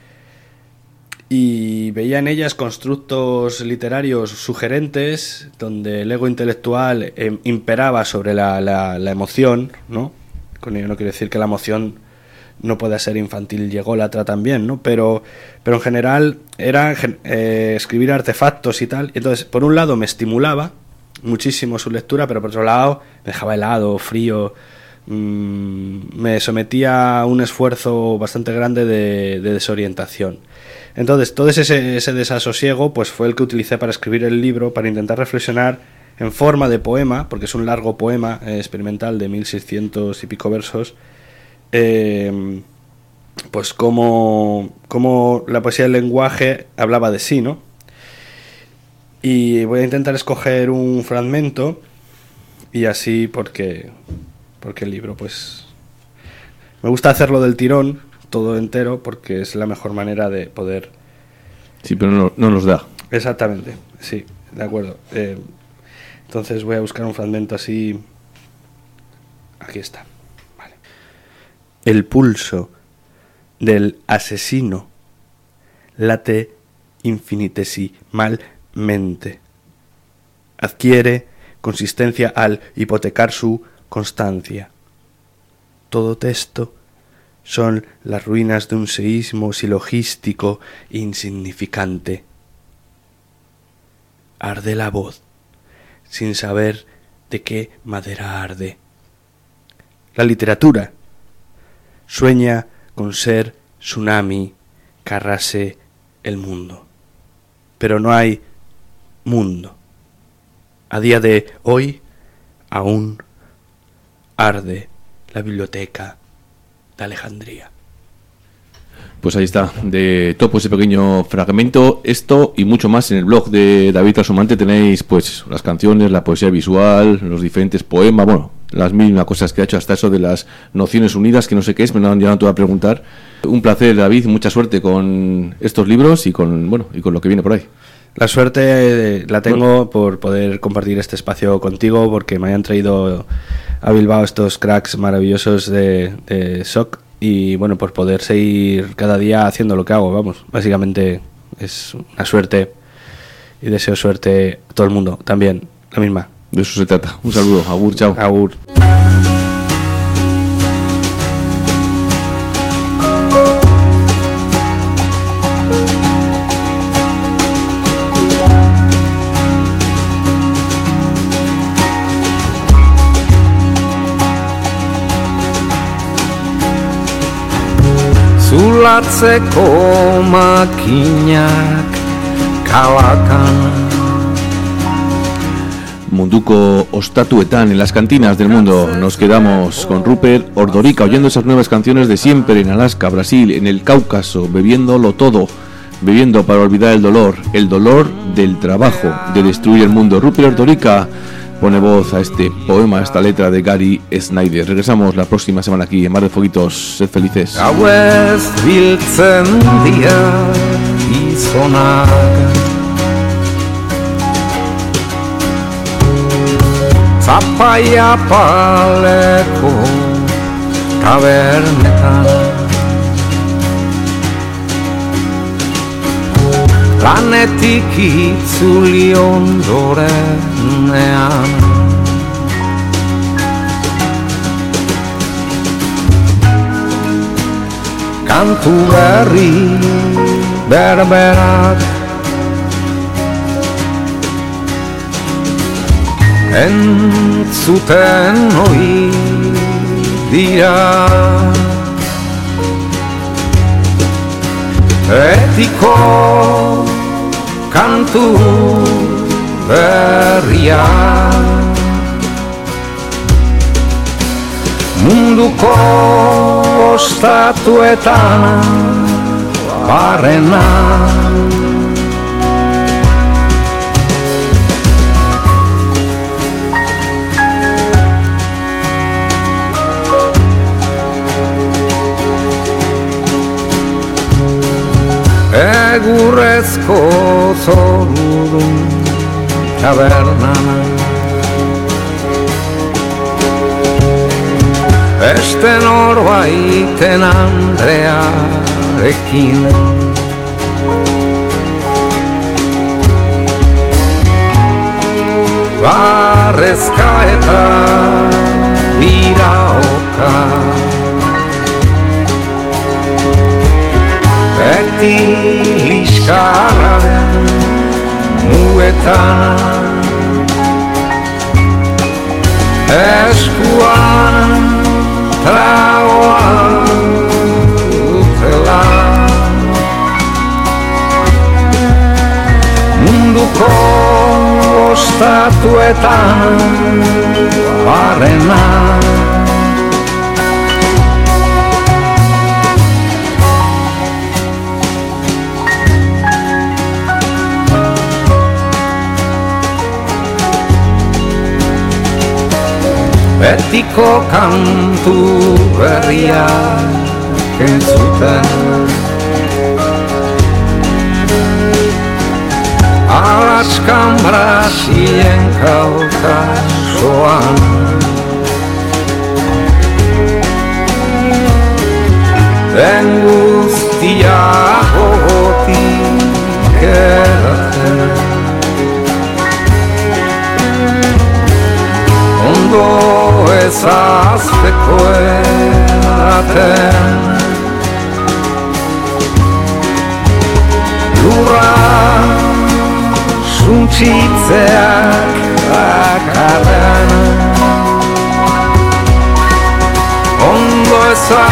G: y veía en ellas constructos literarios sugerentes donde el ego intelectual imperaba sobre la emoción, ¿no? Con ello no quiero decir que la emoción no pueda ser infantil y ególatra también, ¿no? Pero en general era escribir artefactos y tal. Entonces, por un lado me estimulaba muchísimo su lectura, pero por otro lado me dejaba helado, frío, me sometía a un esfuerzo bastante grande de desorientación. Entonces, todo ese desasosiego pues fue el que utilicé para escribir el libro, para intentar reflexionar en forma de poema, porque es un largo poema experimental de 1600 y pico versos, pues como la poesía del lenguaje hablaba de sí, ¿no? Y voy a intentar escoger un fragmento, y así porque el libro, pues me gusta hacerlo del tirón, todo entero, porque es la mejor manera de poder...
B: Sí, pero no nos da.
G: Exactamente, sí, de acuerdo. Entonces voy a buscar un fragmento así. Aquí está. Vale. El pulso del asesino late infinitesimalmente. Adquiere consistencia al hipotecar su constancia. Todo texto son las ruinas de un seísmo silogístico insignificante. Arde la voz, sin saber de qué madera arde. La literatura sueña con ser tsunami que arrase el mundo. Pero no hay mundo. A día de hoy aún arde la biblioteca de Alejandría.
B: Pues ahí está, de topo ese pequeño fragmento. Esto y mucho más en el blog de David Trasumante. Tenéis pues las canciones, la poesía visual, los diferentes poemas, bueno, las mismas cosas que ha hecho, hasta eso de las nociones unidas, que no sé qué es, pero ya no te voy a preguntar. Un placer, David, mucha suerte con estos libros y con lo que viene por ahí.
G: La suerte la tengo por poder compartir este espacio contigo, porque me hayan traído a Bilbao estos cracks maravillosos de SOC, y bueno, por poder seguir cada día haciendo lo que hago, vamos. Básicamente es una suerte, y deseo suerte a todo el mundo, también, la misma.
B: De eso se trata. Un saludo, agur, chao.
G: Agur.
C: Zulatzeko makinak kalakan.
B: Munduko ostatuetan, en las cantinas del mundo, nos quedamos con Rupert Ordorica, oyendo esas nuevas canciones de siempre, en Alaska, Brasil, en el Cáucaso, bebiéndolo todo, bebiendo para olvidar el dolor del trabajo, de destruir el mundo. Rupert Ordorica pone voz a este poema, a esta letra de Gary Snyder. Regresamos la próxima semana aquí en Mar de Fueguitos. Sed felices.
C: Gauez biltzen dira gizonak, zapaia paleko tabernetan, lanetik itzuli ondorenean. Kantu berri berberak entzuten ohi dira, etiko kantu berria, munduko ostatuetan barrena. Egurrezko zorudun tabernan. Beste norbaiten Andrearekin barrezka eta biraoka beti liskarraren mugetan eskuan tragoa dutela munduko ostatuetan barrena betiko kantu berriak entzuten Alaskan, Brasilen, Kaukasoan den guztia gogotik edaten ondo ezazteko edaten lurra suntsitzeak bakarren ondo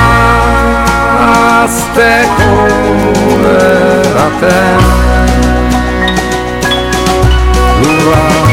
C: ezazteko edaten lurra